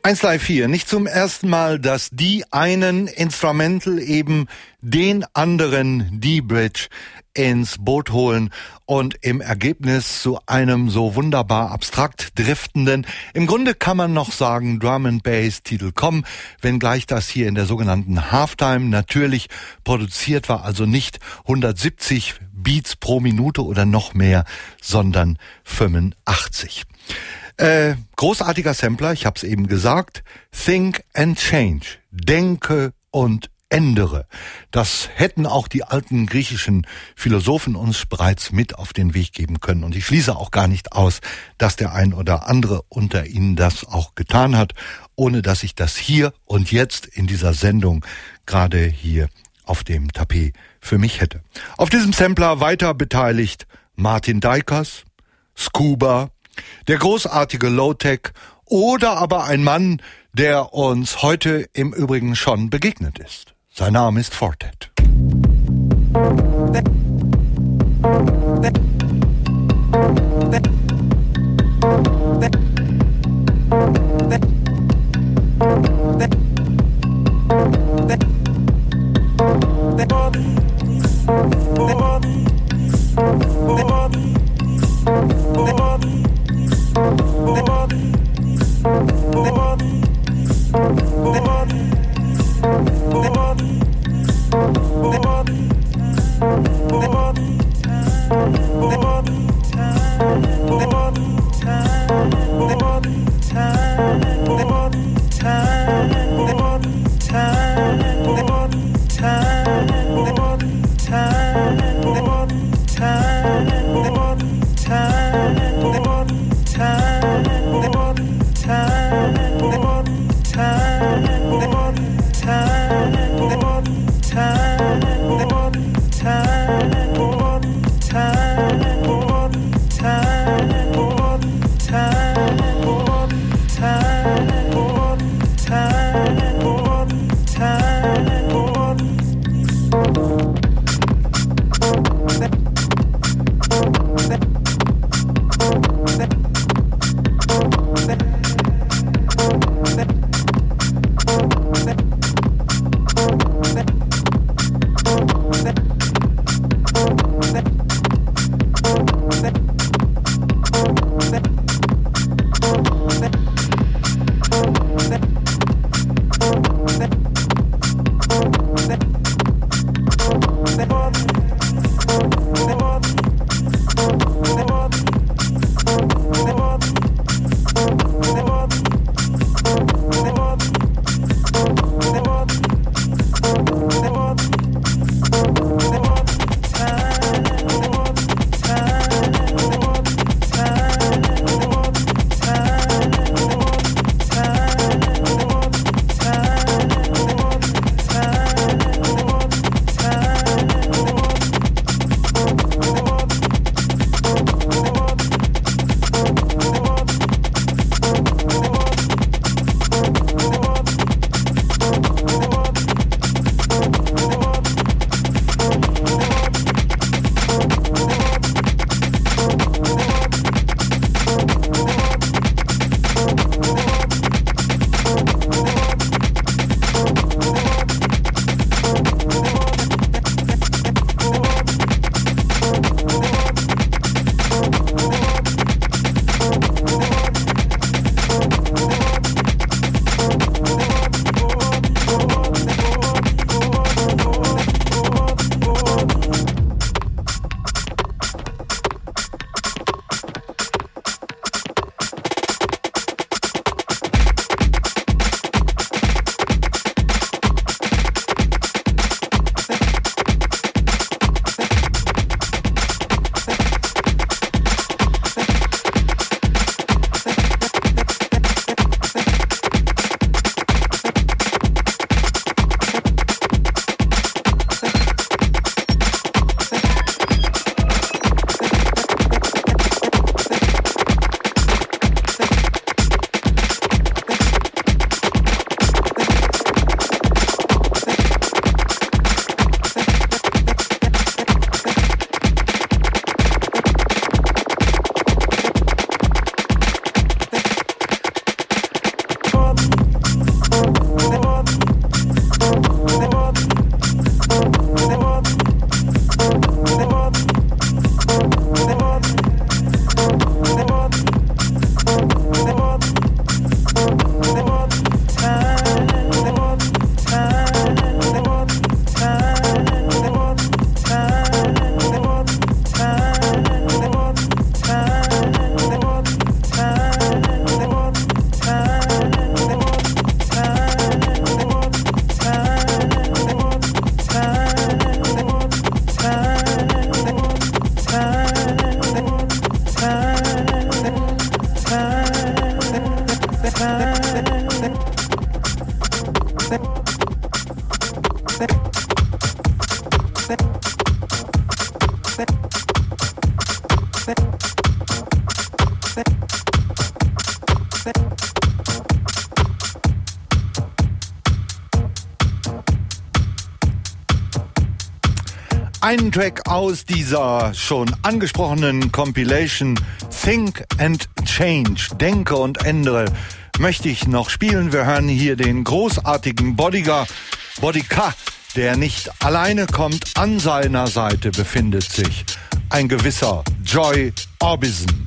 eins Live vier, nicht zum ersten Mal, dass die einen Instrumental eben den anderen die Bridge ins Boot holen und im Ergebnis zu einem so wunderbar abstrakt driftenden, im Grunde kann man noch sagen Drum and Bass Titel kommen, wenngleich das hier in der sogenannten Halftime natürlich produziert war, also nicht hundertsiebzig Beats pro Minute oder noch mehr, sondern fünfundachtzig. Äh, großartiger Sampler, ich habe es eben gesagt, Think and Change, denke und ändere. Das hätten auch die alten griechischen Philosophen uns bereits mit auf den Weg geben können. Und ich schließe auch gar nicht aus, dass der ein oder andere unter Ihnen das auch getan hat, ohne dass ich das hier und jetzt in dieser Sendung gerade hier auf dem Tapet für mich hätte. Auf diesem Sampler weiter beteiligt Martin Dykers, Scuba, der großartige Low-Tech oder aber ein Mann, der uns heute im Übrigen schon begegnet ist. Sein Name ist Fortet. Oh, Einen Track aus dieser schon angesprochenen Compilation Think and Change, Denke und Ändere, möchte ich noch spielen. Wir hören hier den großartigen Bodiga, Bodica, der nicht alleine kommt. An seiner Seite befindet sich ein gewisser Joy Orbison.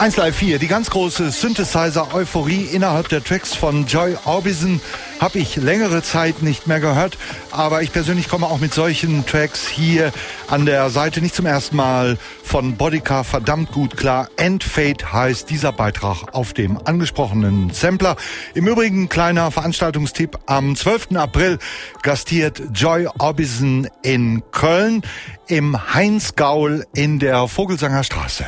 eins Live vier, die ganz große Synthesizer-Euphorie innerhalb der Tracks von Joy Orbison habe ich längere Zeit nicht mehr gehört, aber ich persönlich komme auch mit solchen Tracks hier an der Seite nicht zum ersten Mal von Bodica verdammt gut klar. End Fate heißt dieser Beitrag auf dem angesprochenen Sampler. Im Übrigen kleiner Veranstaltungstipp, am zwölften April gastiert Joy Orbison in Köln im Heinz Gaul in der Vogelsanger Straße.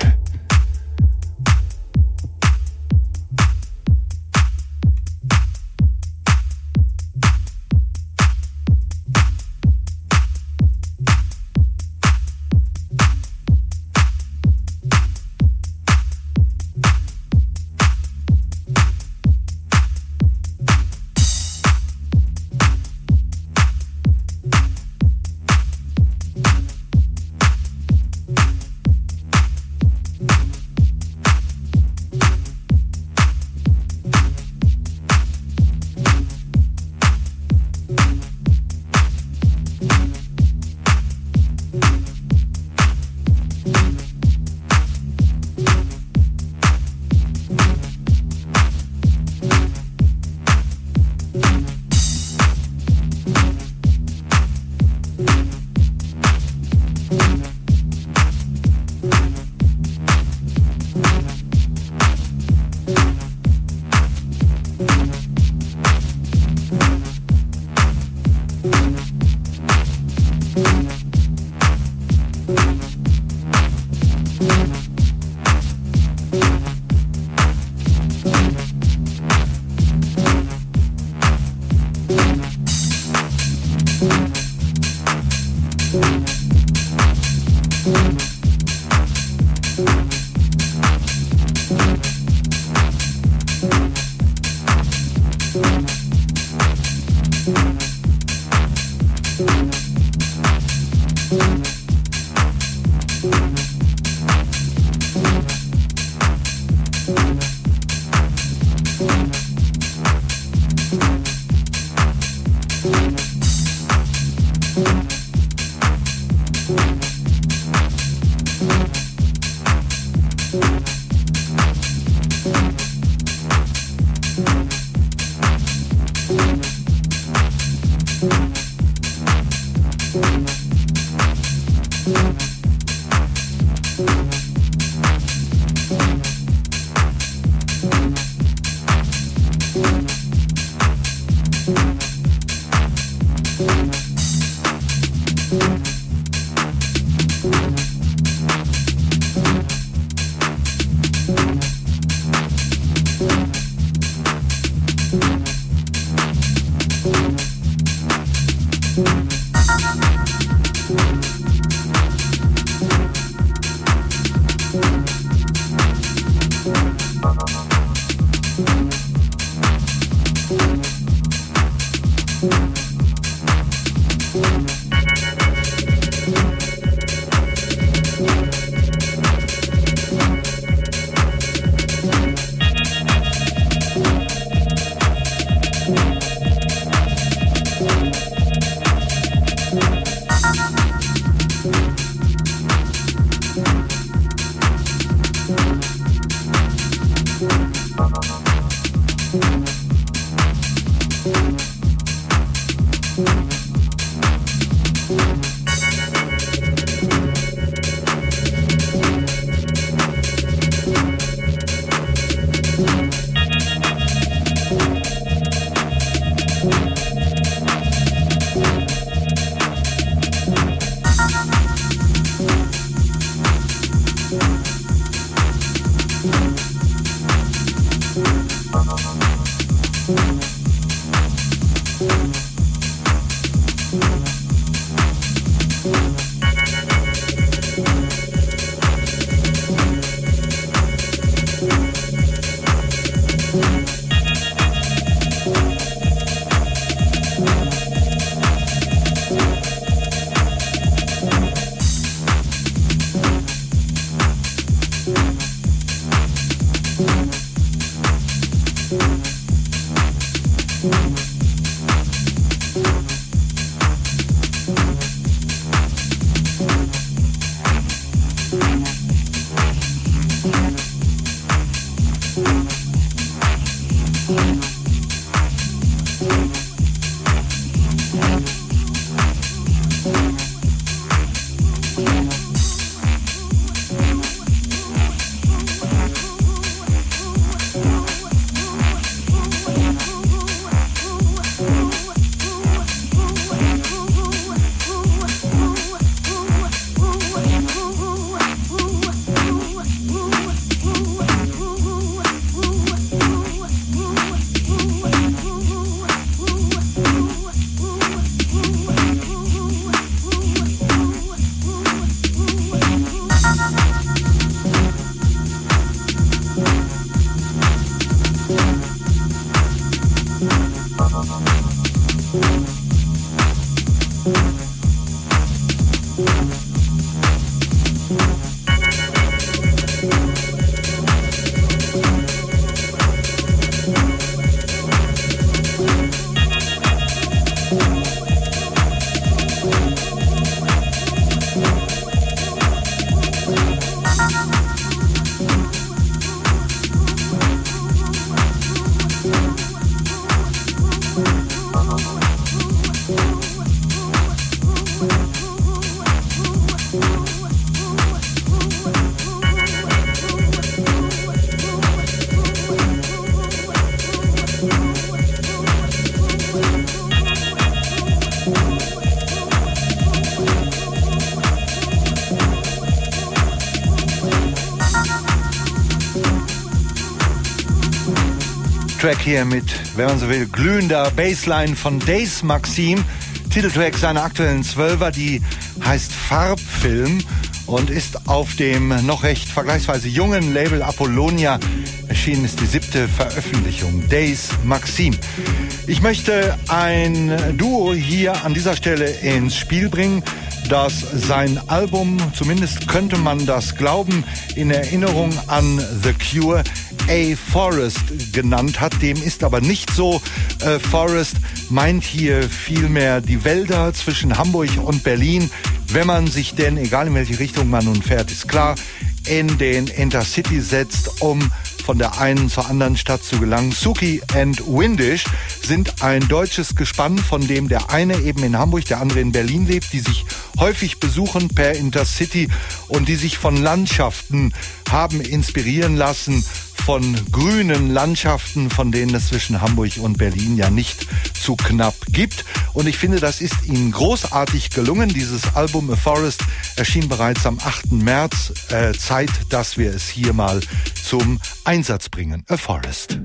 Track hier mit, wenn man so will, glühender Bassline von Days Maxim. Titeltrack seiner aktuellen Zwölfer, die heißt Farbfilm und ist auf dem noch recht vergleichsweise jungen Label Apollonia erschienen, ist die siebte Veröffentlichung. Days Maxim. Ich möchte ein Duo hier an dieser Stelle ins Spiel bringen, das sein Album, zumindest könnte man das glauben, in Erinnerung an The Cure A Forest genannt hat. Dem ist aber nicht so. Äh, Forest meint hier vielmehr die Wälder zwischen Hamburg und Berlin. Wenn man sich denn, egal in welche Richtung man nun fährt, ist klar, in den Intercity setzt, um von der einen zur anderen Stadt zu gelangen. Suki and Windisch sind ein deutsches Gespann, von dem der eine eben in Hamburg, der andere in Berlin lebt, die sich häufig besuchen per Intercity und die sich von Landschaften haben inspirieren lassen, von grünen Landschaften, von denen es zwischen Hamburg und Berlin ja nicht zu knapp gibt. Und ich finde, das ist ihnen großartig gelungen. Dieses Album A Forest erschien bereits am achten März. Äh, Zeit, dass wir es hier mal zum Einsatz bringen. A Forest.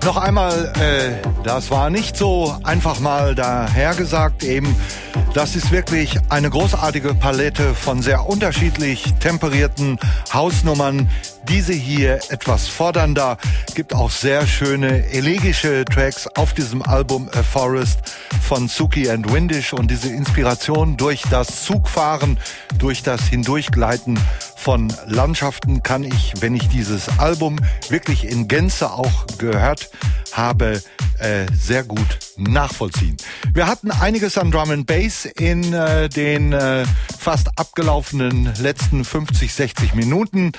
Noch einmal, äh, das war nicht so einfach mal dahergesagt eben. Das ist wirklich eine großartige Palette von sehr unterschiedlich temperierten Hausnummern. Diese hier etwas fordernder, gibt auch sehr schöne elegische Tracks auf diesem Album A Forest von Suki and Windisch, und diese Inspiration durch das Zugfahren, durch das Hindurchgleiten von Landschaften kann ich, wenn ich dieses Album wirklich in Gänze auch gehört habe, äh, sehr gut nachvollziehen. Wir hatten einiges an Drum and Bass in äh, den äh, fast abgelaufenen letzten fünfzig, sechzig Minuten.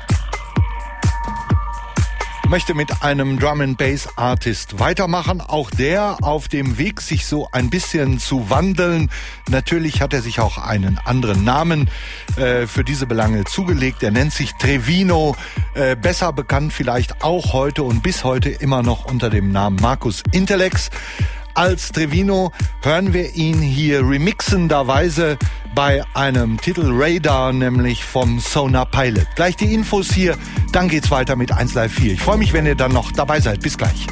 Möchte mit einem Drum and Bass Artist weitermachen, auch der auf dem Weg, sich so ein bisschen zu wandeln. Natürlich hat er sich auch einen anderen Namen äh, für diese Belange zugelegt. Er nennt sich Trevino, äh, besser bekannt vielleicht auch heute und bis heute immer noch unter dem Namen Markus Intelex. Als Trevino hören wir ihn hier remixenderweise bei einem Titel Radar, nämlich vom Sonar Pilot. Gleich die Infos hier, dann geht's weiter mit eins Live vier. Ich freue mich, wenn ihr dann noch dabei seid. Bis gleich.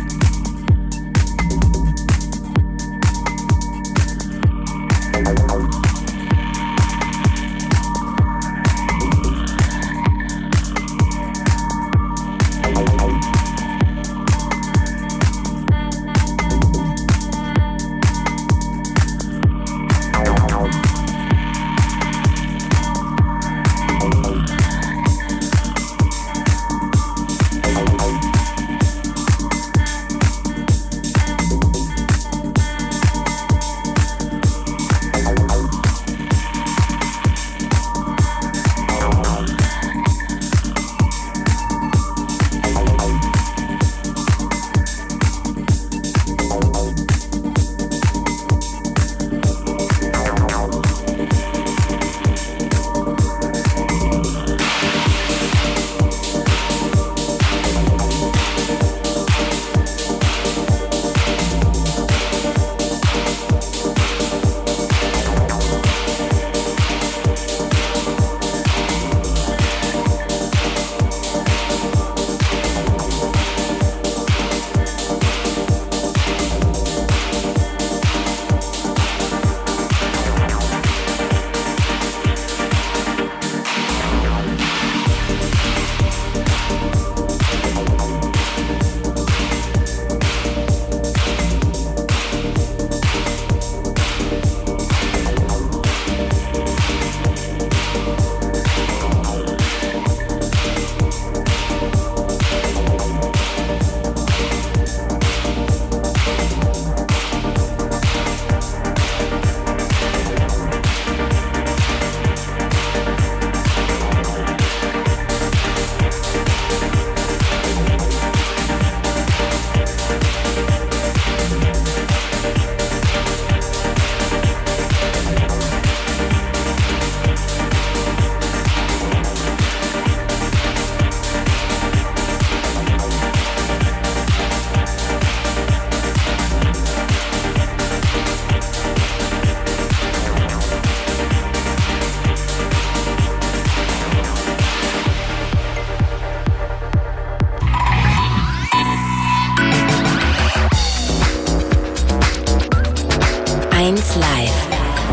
eins Live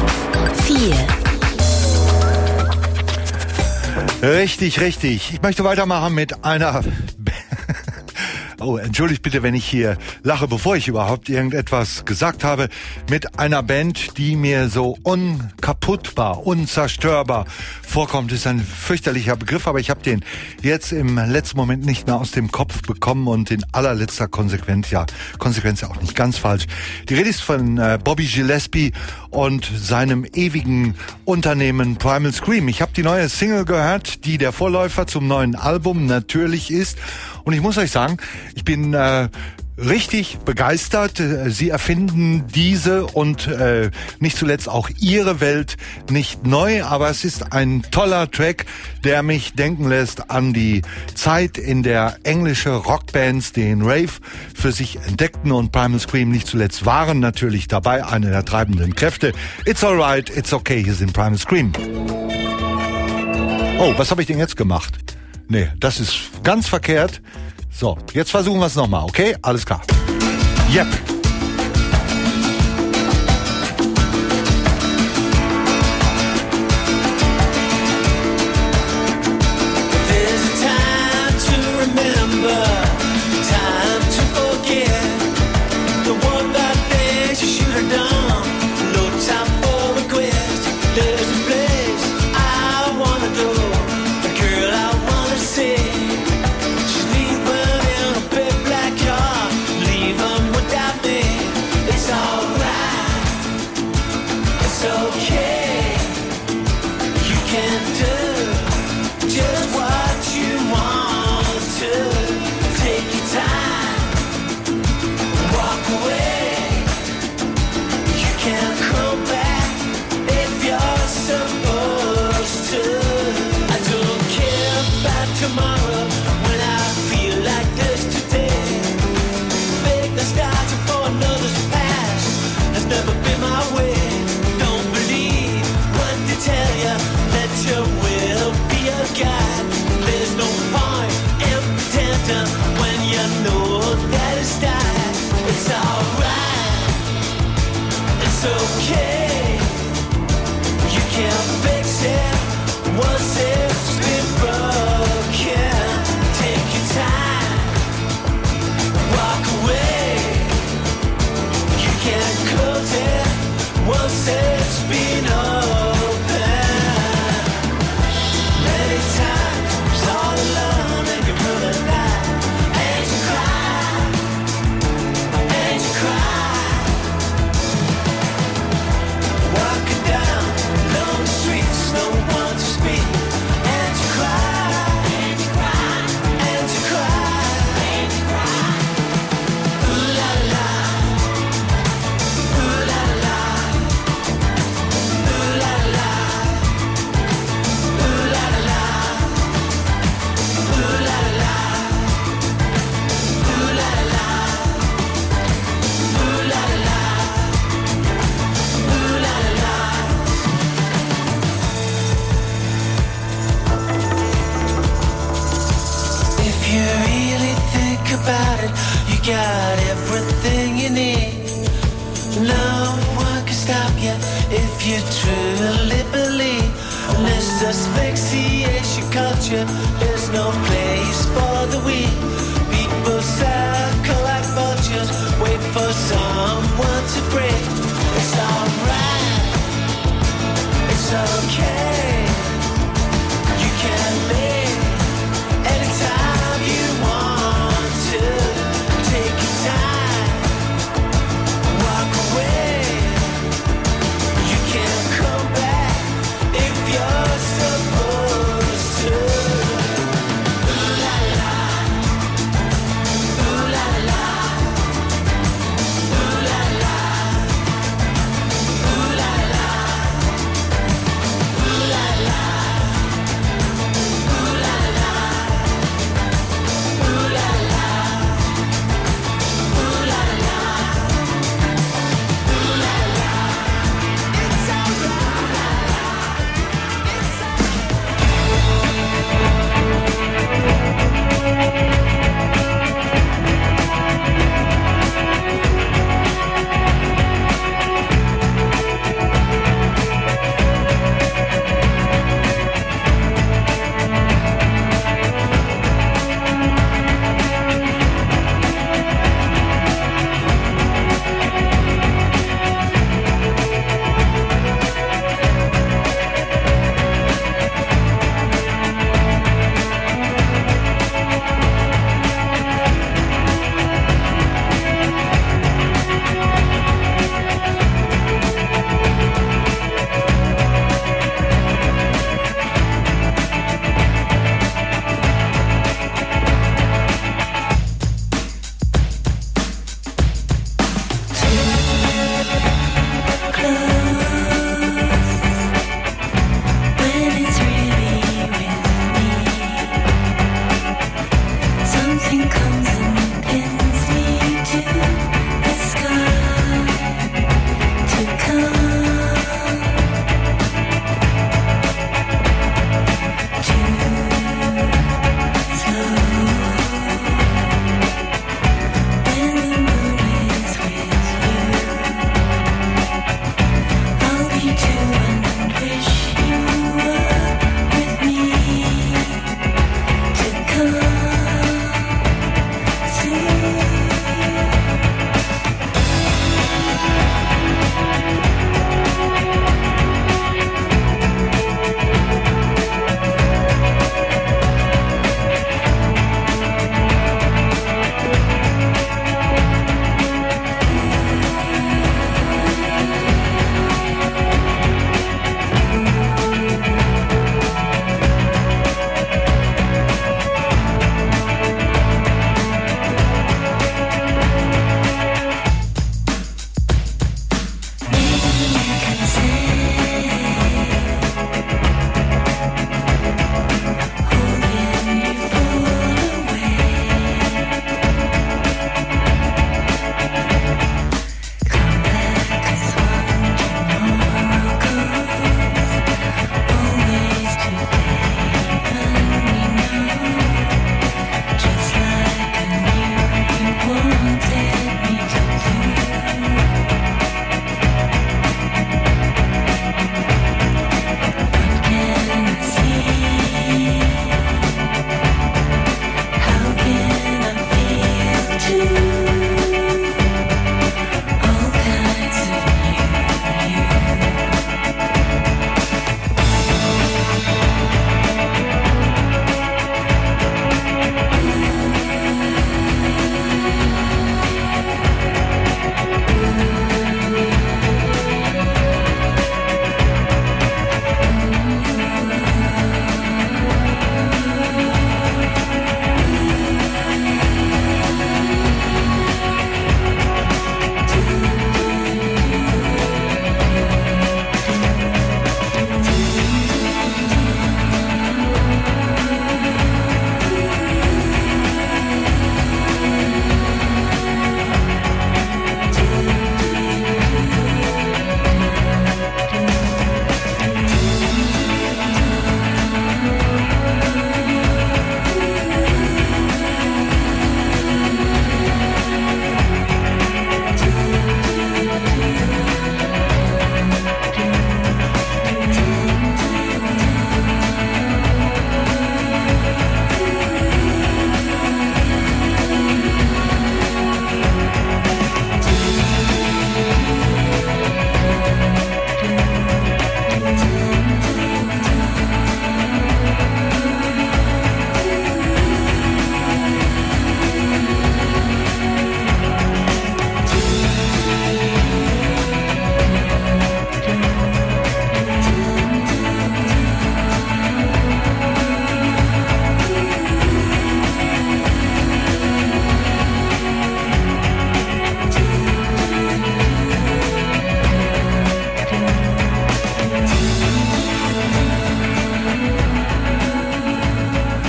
vier. Richtig, richtig. Ich möchte weitermachen mit einer... Oh, entschuldigt bitte, wenn ich hier lache, bevor ich überhaupt irgendetwas gesagt habe. Mit einer Band, die mir so unkaputtbar, unzerstörbar vorkommt. Das ist ein fürchterlicher Begriff, aber ich habe den jetzt im letzten Moment nicht mehr aus dem Kopf bekommen und in allerletzter Konsequenz, ja, Konsequenz auch nicht ganz falsch. Die Rede ist von äh, Bobby Gillespie und seinem ewigen Unternehmen Primal Scream. Ich habe die neue Single gehört, die der Vorläufer zum neuen Album natürlich ist. Und ich muss euch sagen, ich bin äh, richtig begeistert. Sie erfinden diese und äh, nicht zuletzt auch ihre Welt nicht neu, aber es ist ein toller Track, der mich denken lässt an die Zeit, in der englische Rockbands den Rave für sich entdeckten, und Primal Scream nicht zuletzt waren natürlich dabei, eine der treibenden Kräfte. It's alright, it's okay, hier sind Primal Scream. Oh, was habe ich denn jetzt gemacht? Nee, das ist ganz verkehrt. So, jetzt versuchen wir es nochmal, okay? Alles klar. Yep. Supposed to.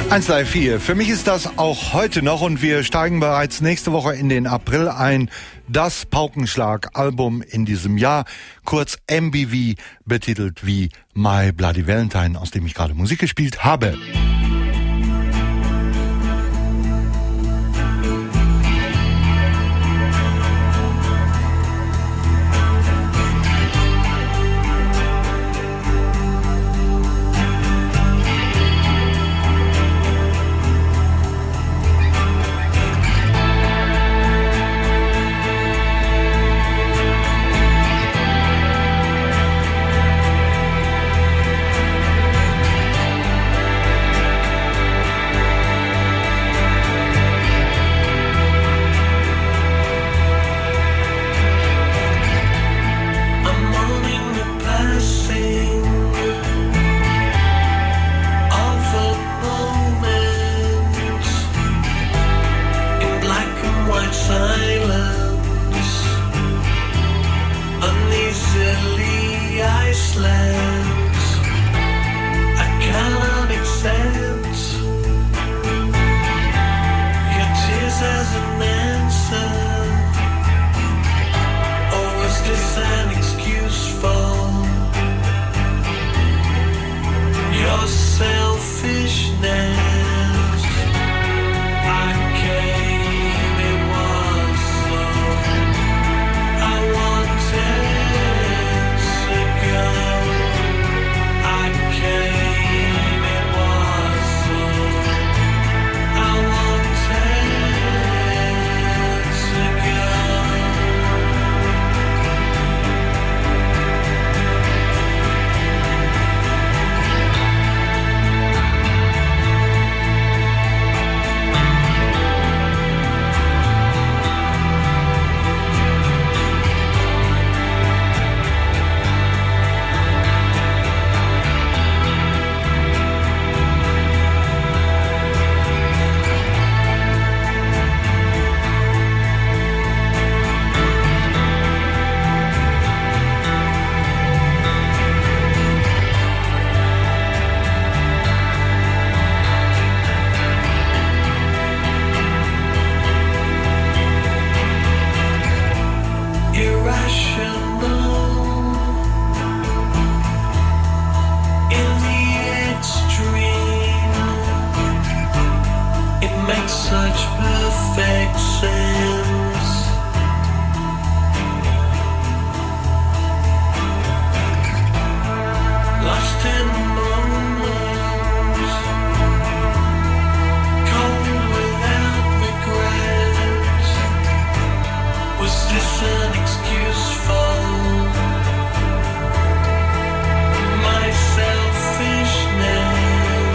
eins Live vier. Für mich ist das auch heute noch und wir steigen bereits nächste Woche in den April ein. Das Paukenschlag-Album in diesem Jahr, kurz M B V, betitelt wie My Bloody Valentine, aus dem ich gerade Musik gespielt habe.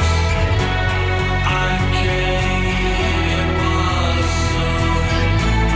I came, it was so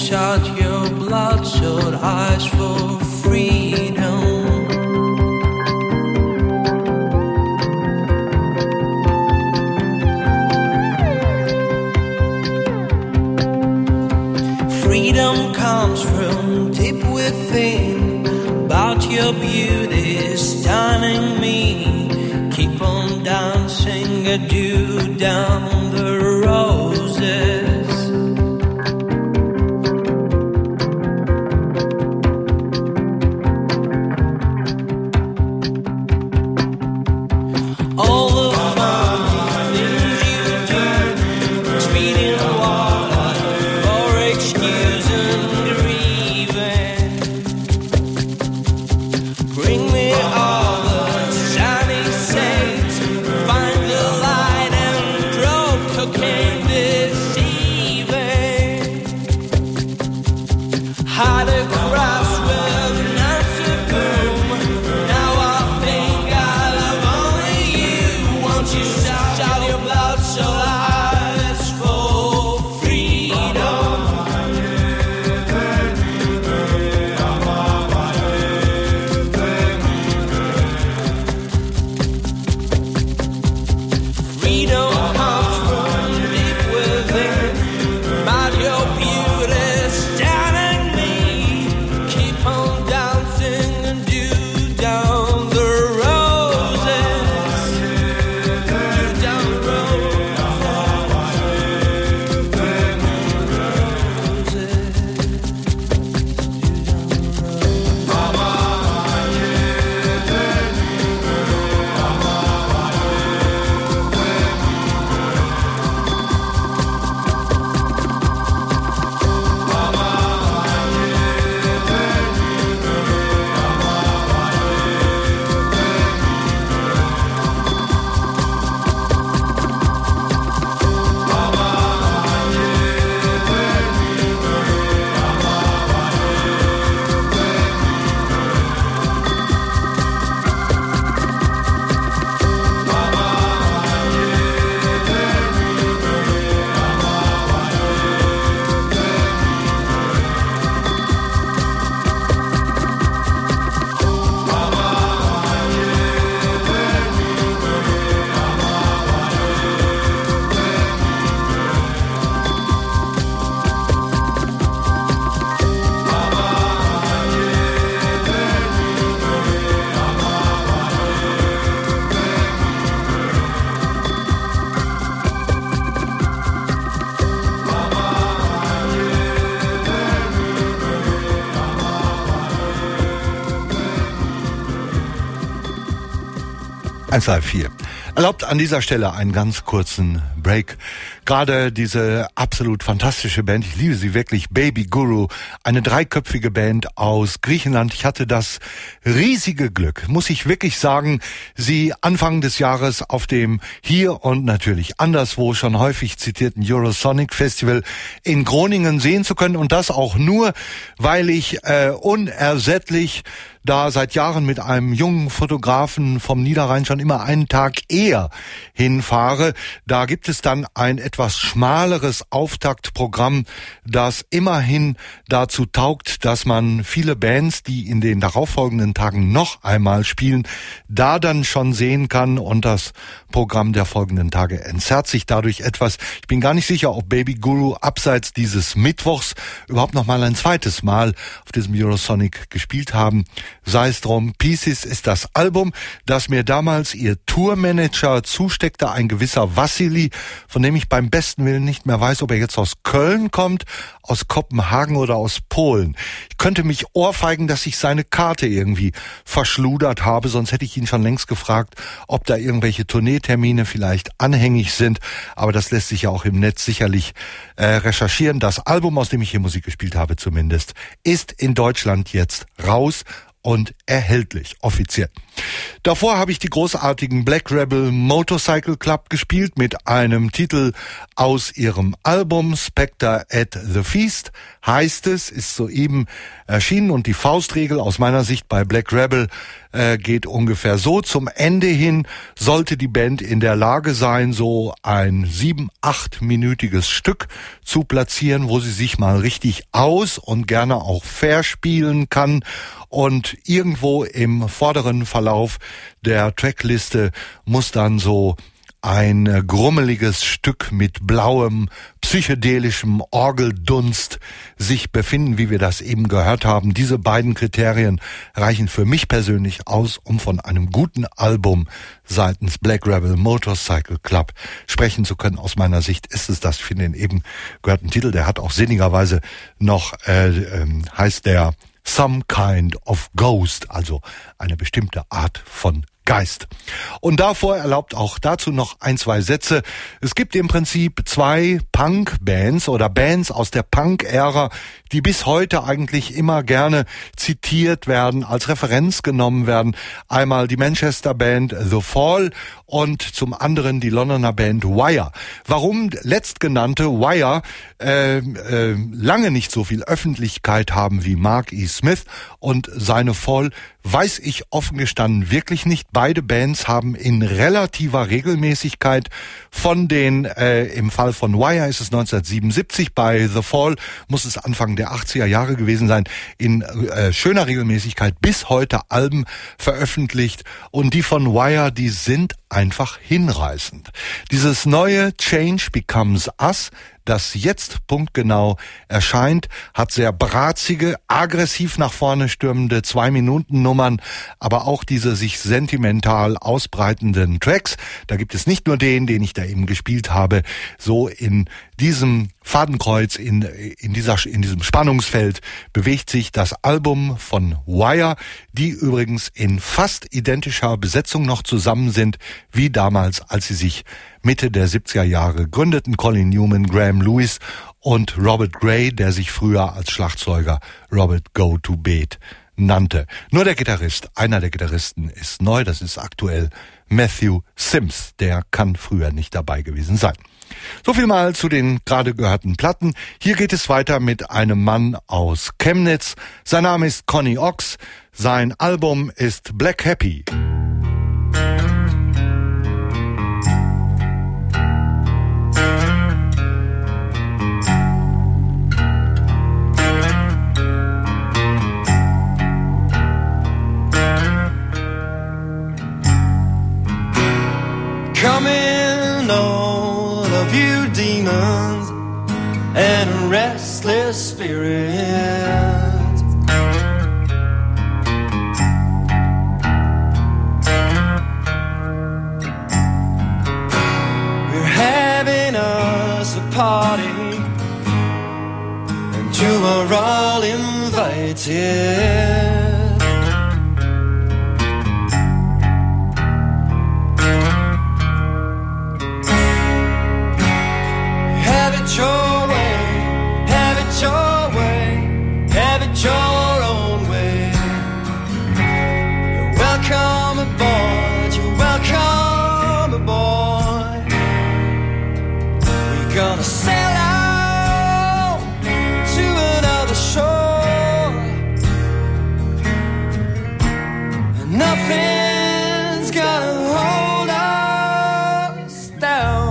shut your bloodshot eyes for freedom. Freedom comes from deep within, but your beauty is stunning me. Keep on dancing, adieu down the roses. All the fun things you do, treating water for excuse and grieving. Bring me all the shiny saints, find the light and broke cocaine deceiving. Hide across with Nancy Boom. Now I think I love only you. Won't you shout, shout your bloodshot eyes for freedom? Freedom comes from deep within, but your beauty stunning me. Keep on dancing and do down the roses. Do down the roses. eins drei vier. Erlaubt an dieser Stelle einen ganz kurzen Break. Gerade diese absolut fantastische Band, ich liebe sie wirklich, Baby Guru, eine dreiköpfige Band aus Griechenland. Ich hatte das riesige Glück, muss ich wirklich sagen, sie Anfang des Jahres auf dem hier und natürlich anderswo schon häufig zitierten Eurosonic Festival in Groningen sehen zu können. Und das auch nur, weil ich äh, unersättlich da seit Jahren mit einem jungen Fotografen vom Niederrhein schon immer einen Tag eher hinfahre. Da gibt es dann ein etwas schmaleres Auftaktprogramm, das immerhin dazu taugt, dass man viele Bands, die in den darauffolgenden Tagen noch einmal spielen, da dann schon sehen kann, und das Programm der folgenden Tage entzerrt sich dadurch etwas. Ich bin gar nicht sicher, ob Baby Guru abseits dieses Mittwochs überhaupt noch mal ein zweites Mal auf diesem Eurosonic gespielt haben. Sei es drum, Pieces ist das Album, das mir damals ihr Tourmanager zusteckte, ein gewisser Vassili, von dem ich beim besten Willen nicht mehr weiß, ob er jetzt aus Köln kommt, aus Kopenhagen oder aus Polen. Ich könnte mich ohrfeigen, dass ich seine Karte irgendwie verschludert habe, sonst hätte ich ihn schon längst gefragt, ob da irgendwelche Tourneetermine vielleicht anhängig sind, aber das lässt sich ja auch im Netz sicherlich äh, recherchieren. Das Album, aus dem ich hier Musik gespielt habe zumindest, ist in Deutschland jetzt raus und erhältlich, offiziell. Davor habe ich die großartigen Black Rebel Motorcycle Club gespielt mit einem Titel aus ihrem Album Spectre at the Feast, heißt es, ist soeben erschienen, und die Faustregel aus meiner Sicht bei Black Rebel: äh, geht ungefähr so. Zum Ende hin sollte die Band in der Lage sein, so ein sieben-, achtminütiges Stück zu platzieren, wo sie sich mal richtig aus und gerne auch verspielen kann. Und irgendwo im vorderen Verlauf der Trackliste muss dann so ein grummeliges Stück mit blauem, psychedelischem Orgeldunst sich befinden, wie wir das eben gehört haben. Diese beiden Kriterien reichen für mich persönlich aus, um von einem guten Album seitens Black Rebel Motorcycle Club sprechen zu können. Aus meiner Sicht ist es das. Ich finde den eben gehörten Titel, der hat auch sinnigerweise noch, äh, äh, heißt der Some Kind of Ghost, also eine bestimmte Art von Geist. Und davor erlaubt auch dazu noch ein, zwei Sätze. Es gibt im Prinzip zwei Punk-Bands oder Bands aus der Punk-Ära, die bis heute eigentlich immer gerne zitiert werden, als Referenz genommen werden. Einmal die Manchester Band The Fall und zum anderen die Londoner Band Wire. Warum letztgenannte Wire äh, äh, lange nicht so viel Öffentlichkeit haben wie Mark E. Smith und seine Fall, weiß ich offen gestanden wirklich nicht. Beide Bands haben in relativer Regelmäßigkeit von den, äh, im Fall von Wire ist es neunzehnhundertsiebenundsiebzig, bei The Fall muss es Anfang der achtziger Jahre gewesen sein, in äh, schöner Regelmäßigkeit bis heute Alben veröffentlicht. Und die von Wire, die sind einfach hinreißend. Dieses neue Change Becomes Us, das jetzt punktgenau erscheint, hat sehr bratzige, aggressiv nach vorne stürmende Zwei-Minuten-Nummern, aber auch diese sich sentimental ausbreitenden Tracks. Da gibt es nicht nur den, den ich da eben gespielt habe, so in diesem Fadenkreuz, in, in, dieser, in diesem Spannungsfeld bewegt sich das Album von Wire, die übrigens in fast identischer Besetzung noch zusammen sind, wie damals, als sie sich Mitte der siebziger Jahre gründeten. Colin Newman, Graham Lewis und Robert Gray, der sich früher als Schlagzeuger Robert Go-To-Bed nannte. Nur der Gitarrist, einer der Gitarristen ist neu, das ist aktuell Matthew Sims, der kann früher nicht dabei gewesen sein. So viel mal zu den gerade gehörten Platten. Hier geht es weiter mit einem Mann aus Chemnitz. Sein Name ist Conny Ox, sein Album ist Black Happy. Coming all of you demons and restless spirits, we're having us a party and you are all invited. Your way, have it your way, have it your own way. You're welcome aboard, you're welcome aboard. We're gonna sail out to another shore, and nothing's gonna hold us down.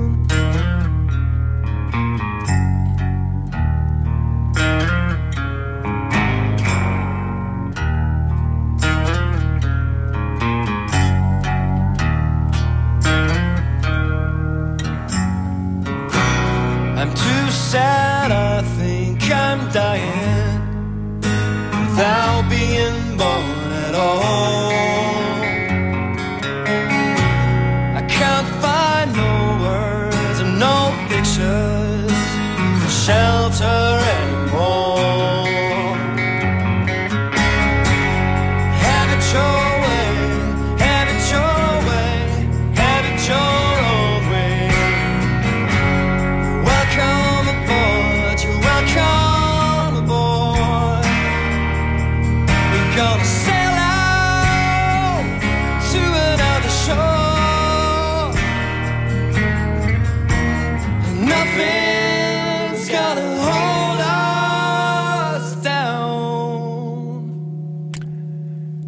Sad, I think I'm dying without being born at all. I can't find no words and no pictures for shelter anymore. Have it your way, have it your way, have it your own way. You're welcome. Come aboard, we're gonna sail out to another shore, and nothing's gonna hold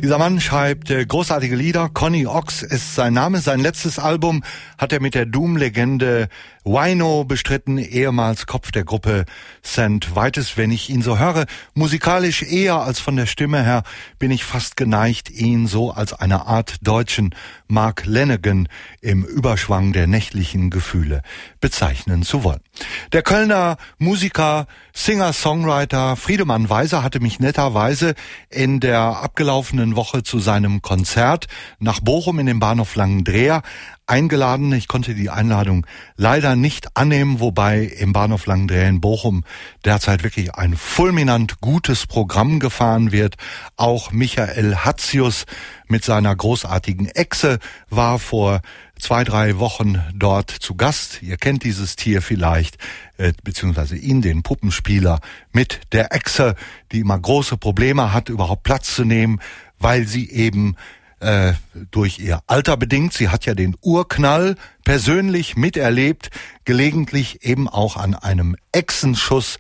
Dieser Mann schreibt äh, großartige Lieder. Conny Ox ist sein Name. Sein letztes Album hat er mit der Doom-Legende Wino bestritten, ehemals Kopf der Gruppe Saint Vitus. Wenn ich ihn so höre, musikalisch eher als von der Stimme her, bin ich fast geneigt, ihn so als eine Art deutschen Mark Lanegan im Überschwang der nächtlichen Gefühle bezeichnen zu wollen. Der Kölner Musiker, Singer, Songwriter Friedemann Weiser hatte mich netterweise in der abgelaufenen Woche zu seinem Konzert nach Bochum in den Bahnhof Langendreher eingeladen. Ich konnte die Einladung leider nicht annehmen, wobei im Bahnhof Langendreher in Bochum derzeit wirklich ein fulminant gutes Programm gefahren wird. Auch Michael Hatzius mit seiner großartigen Echse war vor zwei, drei Wochen dort zu Gast. Ihr kennt dieses Tier vielleicht, äh, beziehungsweise ihn, den Puppenspieler mit der Echse, die immer große Probleme hat, überhaupt Platz zu nehmen, weil sie eben äh, durch ihr Alter bedingt, sie hat ja den Urknall persönlich miterlebt, gelegentlich eben auch an einem Echsenschuss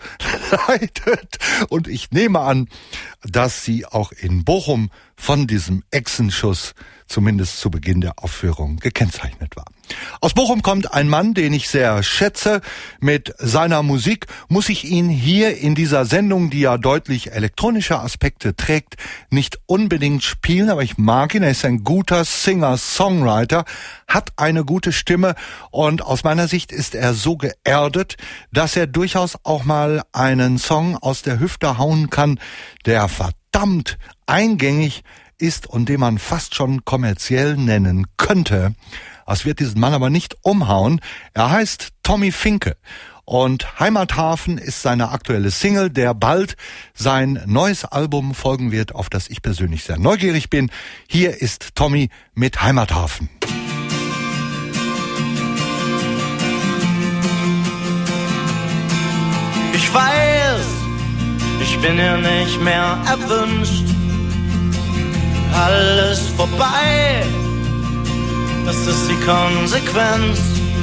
leidet. Und ich nehme an, dass sie auch in Bochum von diesem Echsenschuss zumindest zu Beginn der Aufführung gekennzeichnet war. Aus Bochum kommt ein Mann, den ich sehr schätze. Mit seiner Musik muss ich ihn hier in dieser Sendung, die ja deutlich elektronische Aspekte trägt, nicht unbedingt spielen, aber ich mag ihn. Er ist ein guter Singer, Songwriter, hat eine gute Stimme und aus meiner Sicht ist er so geerdet, dass er durchaus auch mal einen Song aus der Hüfte hauen kann, der verdammt eingängig ist und den man fast schon kommerziell nennen könnte. Das wird diesen Mann aber nicht umhauen. Er heißt Tommy Finke und Heimathafen ist seine aktuelle Single, der bald sein neues Album folgen wird, auf das ich persönlich sehr neugierig bin. Hier ist Tommy mit Heimathafen. Ich weiß, ich bin hier nicht mehr erwünscht. Alles vorbei, das ist die Konsequenz.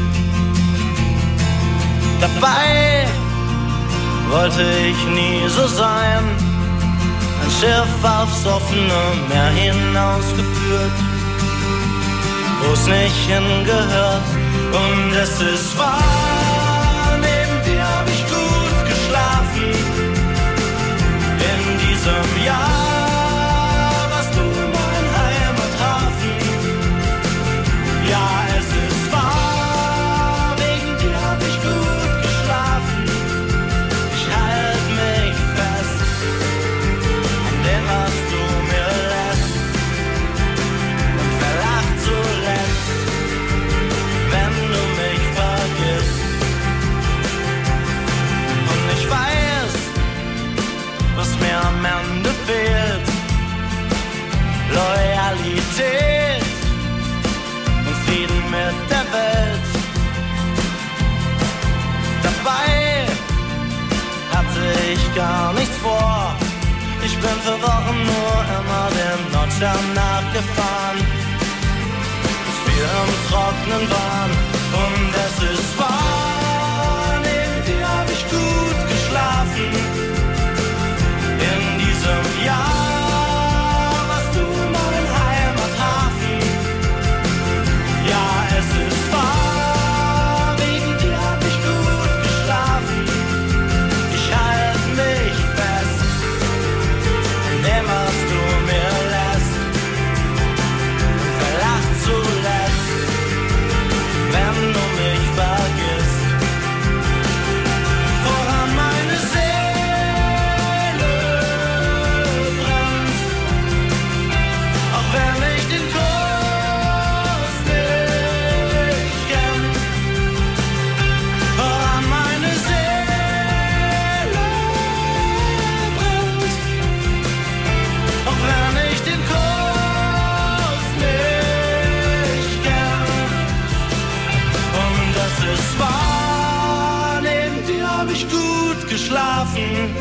Dabei wollte ich nie so sein. Ein Schiff aufs offene Meer hinausgeführt, wo es nicht hingehört. Und es ist wahr, neben dir hab ich gut geschlafen. In diesem Jahr ja, es ist wahr, wegen dir hab ich gut geschlafen. Ich halt mich fest an dem, was du mir lässt. Und wer lacht zuletzt, wenn du mich vergisst? Und ich weiß, was mir am Ende fehlt. Loyalität, Frieden mit der Welt. Dabei hatte ich gar nichts vor. Ich bin für Wochen nur immer dem Nordstern nachgefahren, bis wir im Trocknen waren. Und es ist wahr, neben dir hab ich gut geschlafen. In diesem Jahr es ist wahr, wegen dir hab ich gut geschlafen. Ich halt mich fest an dem, was du mir lässt. Und wer lacht zuletzt, wenn du mich vergisst? Woran meine Seele brennt, auch wenn ich den Kurs geschlafen.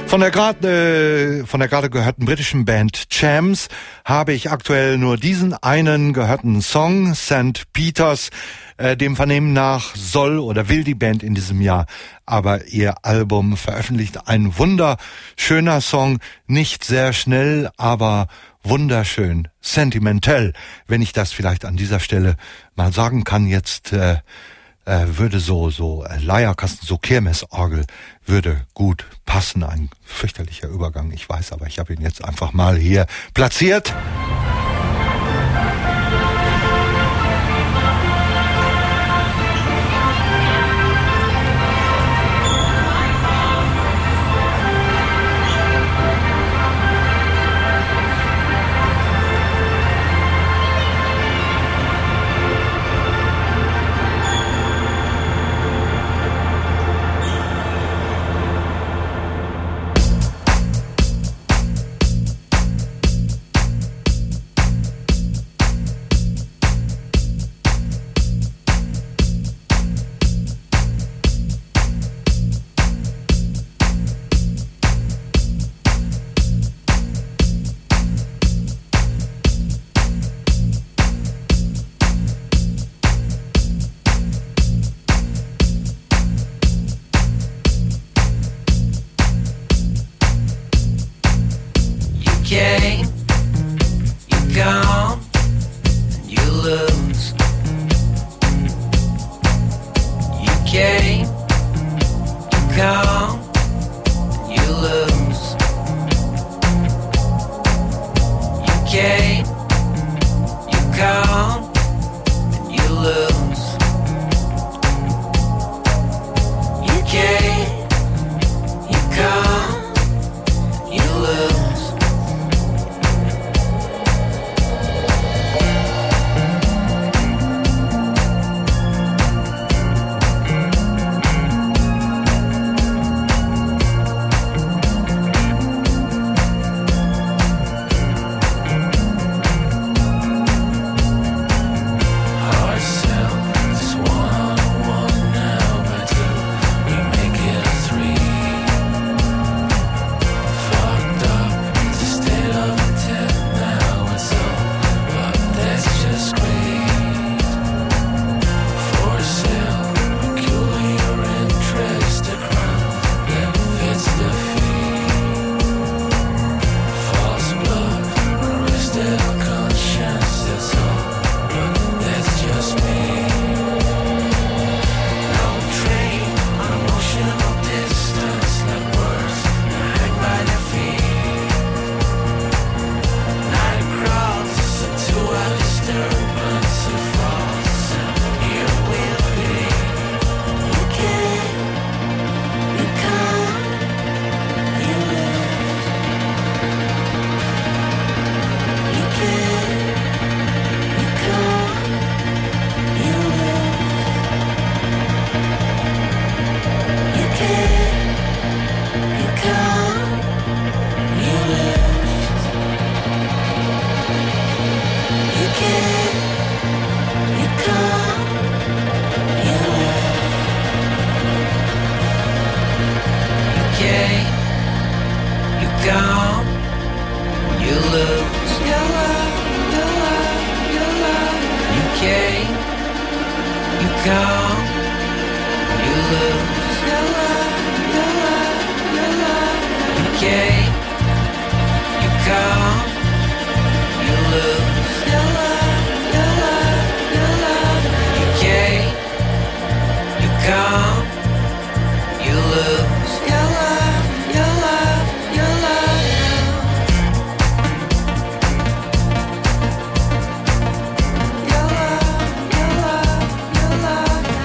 Von der gerade äh, von der gerade gehörten britischen Band Champs habe ich aktuell nur diesen einen gehörten Song, Sankt Peters. Äh, dem Vernehmen nach soll oder will die Band in diesem Jahr aber ihr Album veröffentlicht. Ein wunderschöner Song, nicht sehr schnell, aber wunderschön, sentimental, wenn ich das vielleicht an dieser Stelle mal sagen kann. Jetzt äh, äh, würde so so äh, Leierkasten, so Kirmesorgel würde gut passen. Ein fürchterlicher Übergang, ich weiß, aber ich habe ihn jetzt einfach mal hier platziert. Your love, your love, your love.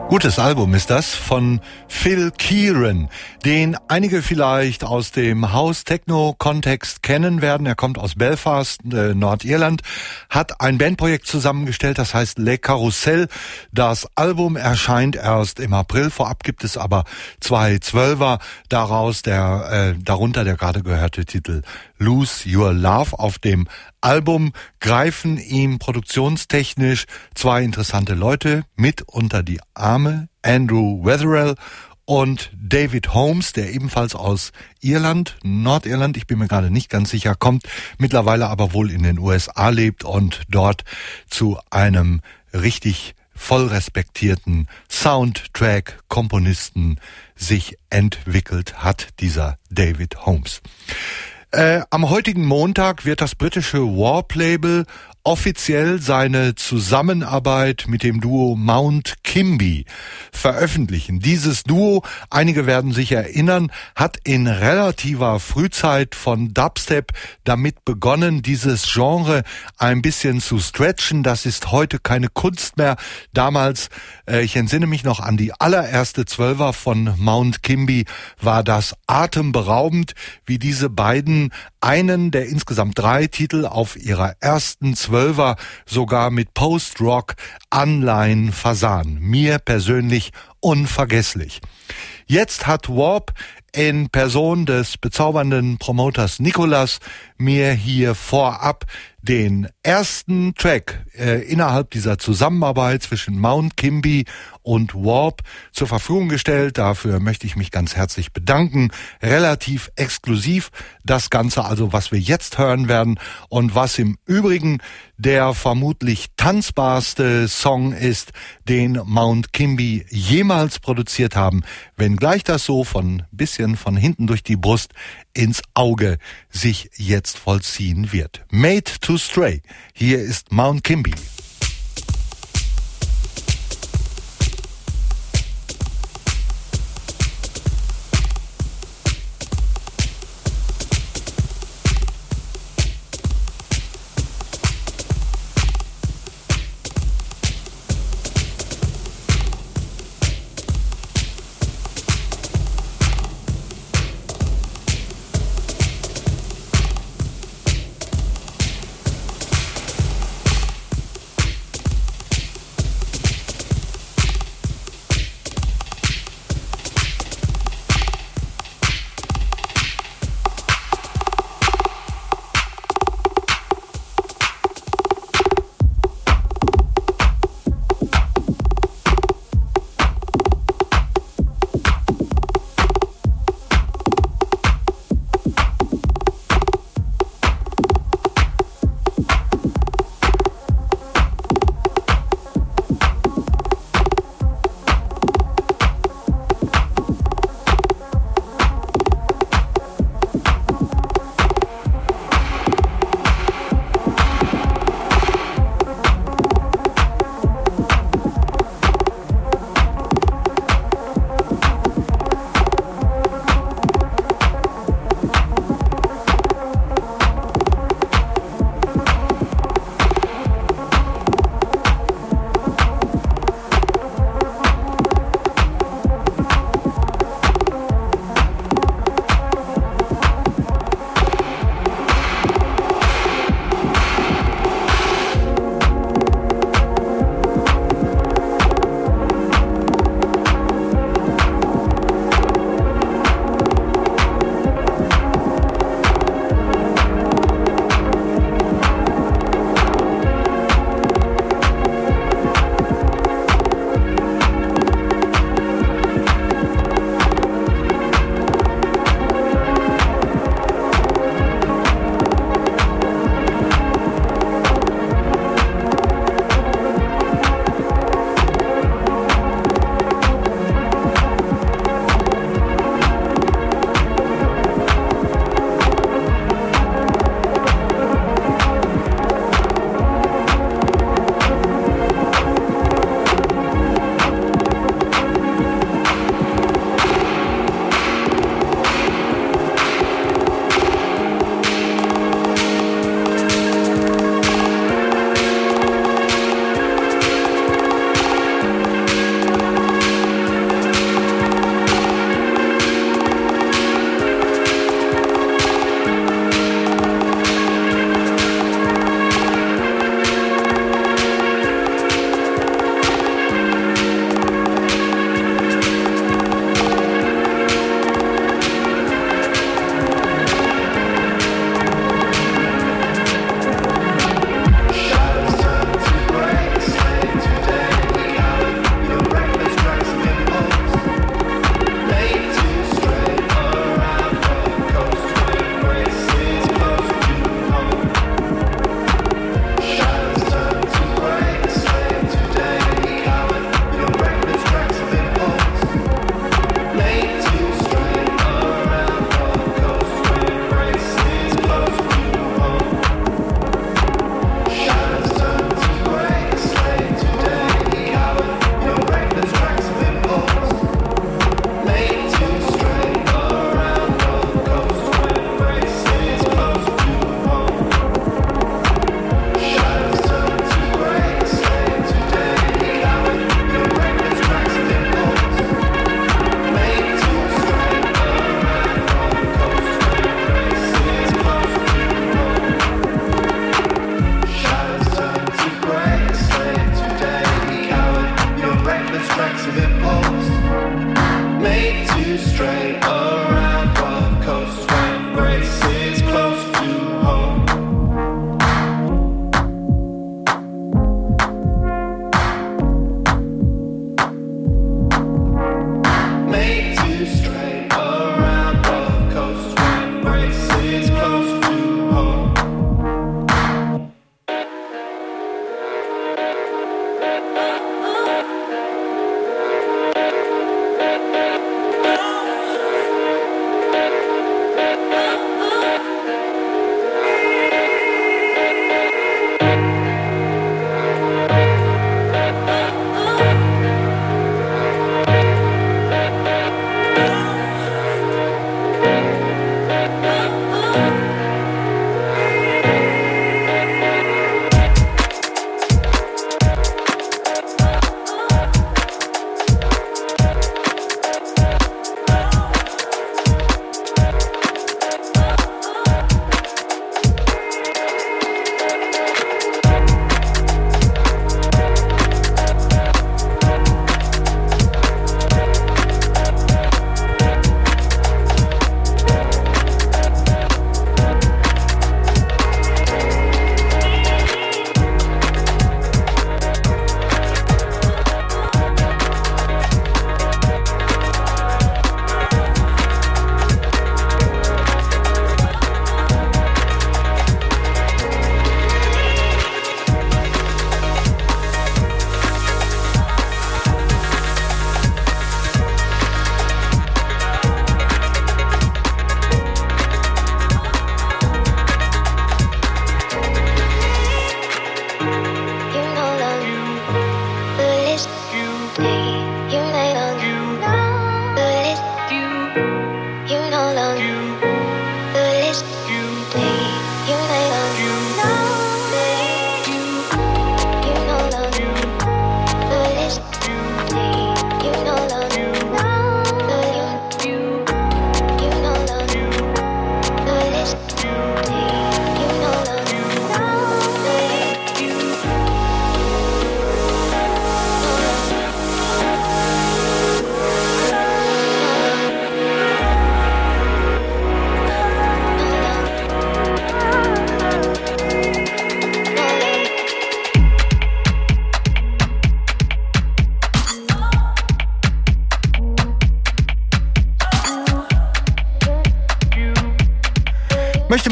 Gutes Album ist das von Phil Kieran, den einige vielleicht aus dem House-Techno-Kontext kennen werden. Er kommt aus Belfast, äh, Nordirland, hat ein Bandprojekt zusammengestellt, das heißt Le Carousel. Das Album erscheint erst im April, vorab gibt es aber zwei Zwölfer, daraus der, äh, darunter der gerade gehörte Titel Lose Your Love. Auf dem Album greifen ihm produktionstechnisch zwei interessante Leute mit unter die Arme. Andrew Wetherell und David Holmes, der ebenfalls aus Irland, Nordirland, ich bin mir gerade nicht ganz sicher, kommt, mittlerweile aber wohl in den U S A lebt und dort zu einem richtig voll respektierten Soundtrack-Komponisten sich entwickelt hat, dieser David Holmes. Äh, am heutigen Montag wird das britische Warp-Label offiziell seine Zusammenarbeit mit dem Duo Mount Kimby veröffentlichen. Dieses Duo, einige werden sich erinnern, hat in relativer Frühzeit von Dubstep damit begonnen, dieses Genre ein bisschen zu stretchen. Das ist heute keine Kunst mehr. Damals, äh, ich entsinne mich noch an die allererste Zwölfer von Mount Kimby, war das atemberaubend, wie diese beiden einen der insgesamt drei Titel auf ihrer ersten Zwölfer sogar mit Post-Rock Anleihen versahen. Mir persönlich unvergesslich. Jetzt hat Warp in Person des bezaubernden Promoters Nicolas mir hier vorab den ersten Track äh, innerhalb dieser Zusammenarbeit zwischen Mount Kimby und Warp zur Verfügung gestellt. Dafür möchte ich mich ganz herzlich bedanken. Relativ exklusiv das Ganze, also was wir jetzt hören werden und was im Übrigen der vermutlich tanzbarste Song ist, den Mount Kimby jemals produziert haben, wenngleich das so von bisschen von hinten durch die Brust ins Auge sich jetzt vollziehen wird. Made to Stray. Hier ist Mount Kimby.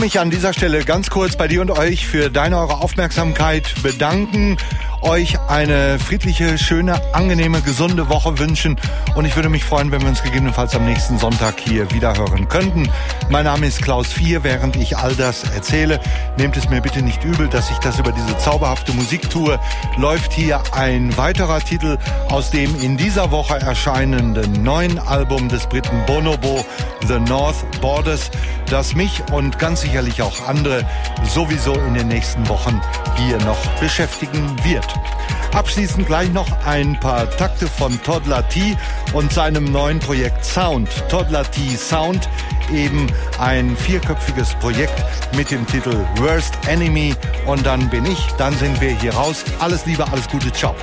mich an dieser Stelle ganz kurz bei dir und euch für deine, eure Aufmerksamkeit bedanken, euch eine friedliche, schöne, angenehme, gesunde Woche wünschen und ich würde mich freuen, wenn wir uns gegebenenfalls am nächsten Sonntag hier wieder hören könnten. Mein Name ist Klaus vier, während ich all das erzähle, nehmt es mir bitte nicht übel, dass ich das über diese zauberhafte Musik tue, läuft hier ein weiterer Titel aus dem in dieser Woche erscheinenden neuen Album des Briten Bonobo, The North Borders, das mich und ganz sicherlich auch andere sowieso in den nächsten Wochen hier noch beschäftigen wird. Abschließend gleich noch ein paar Takte von Toddler T und seinem neuen Projekt Sound. Toddler T Sound, eben ein vierköpfiges Projekt mit dem Titel Worst Enemy. Und dann bin ich, dann sind wir hier raus. Alles Liebe, alles Gute, ciao.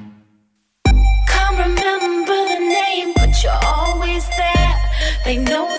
They know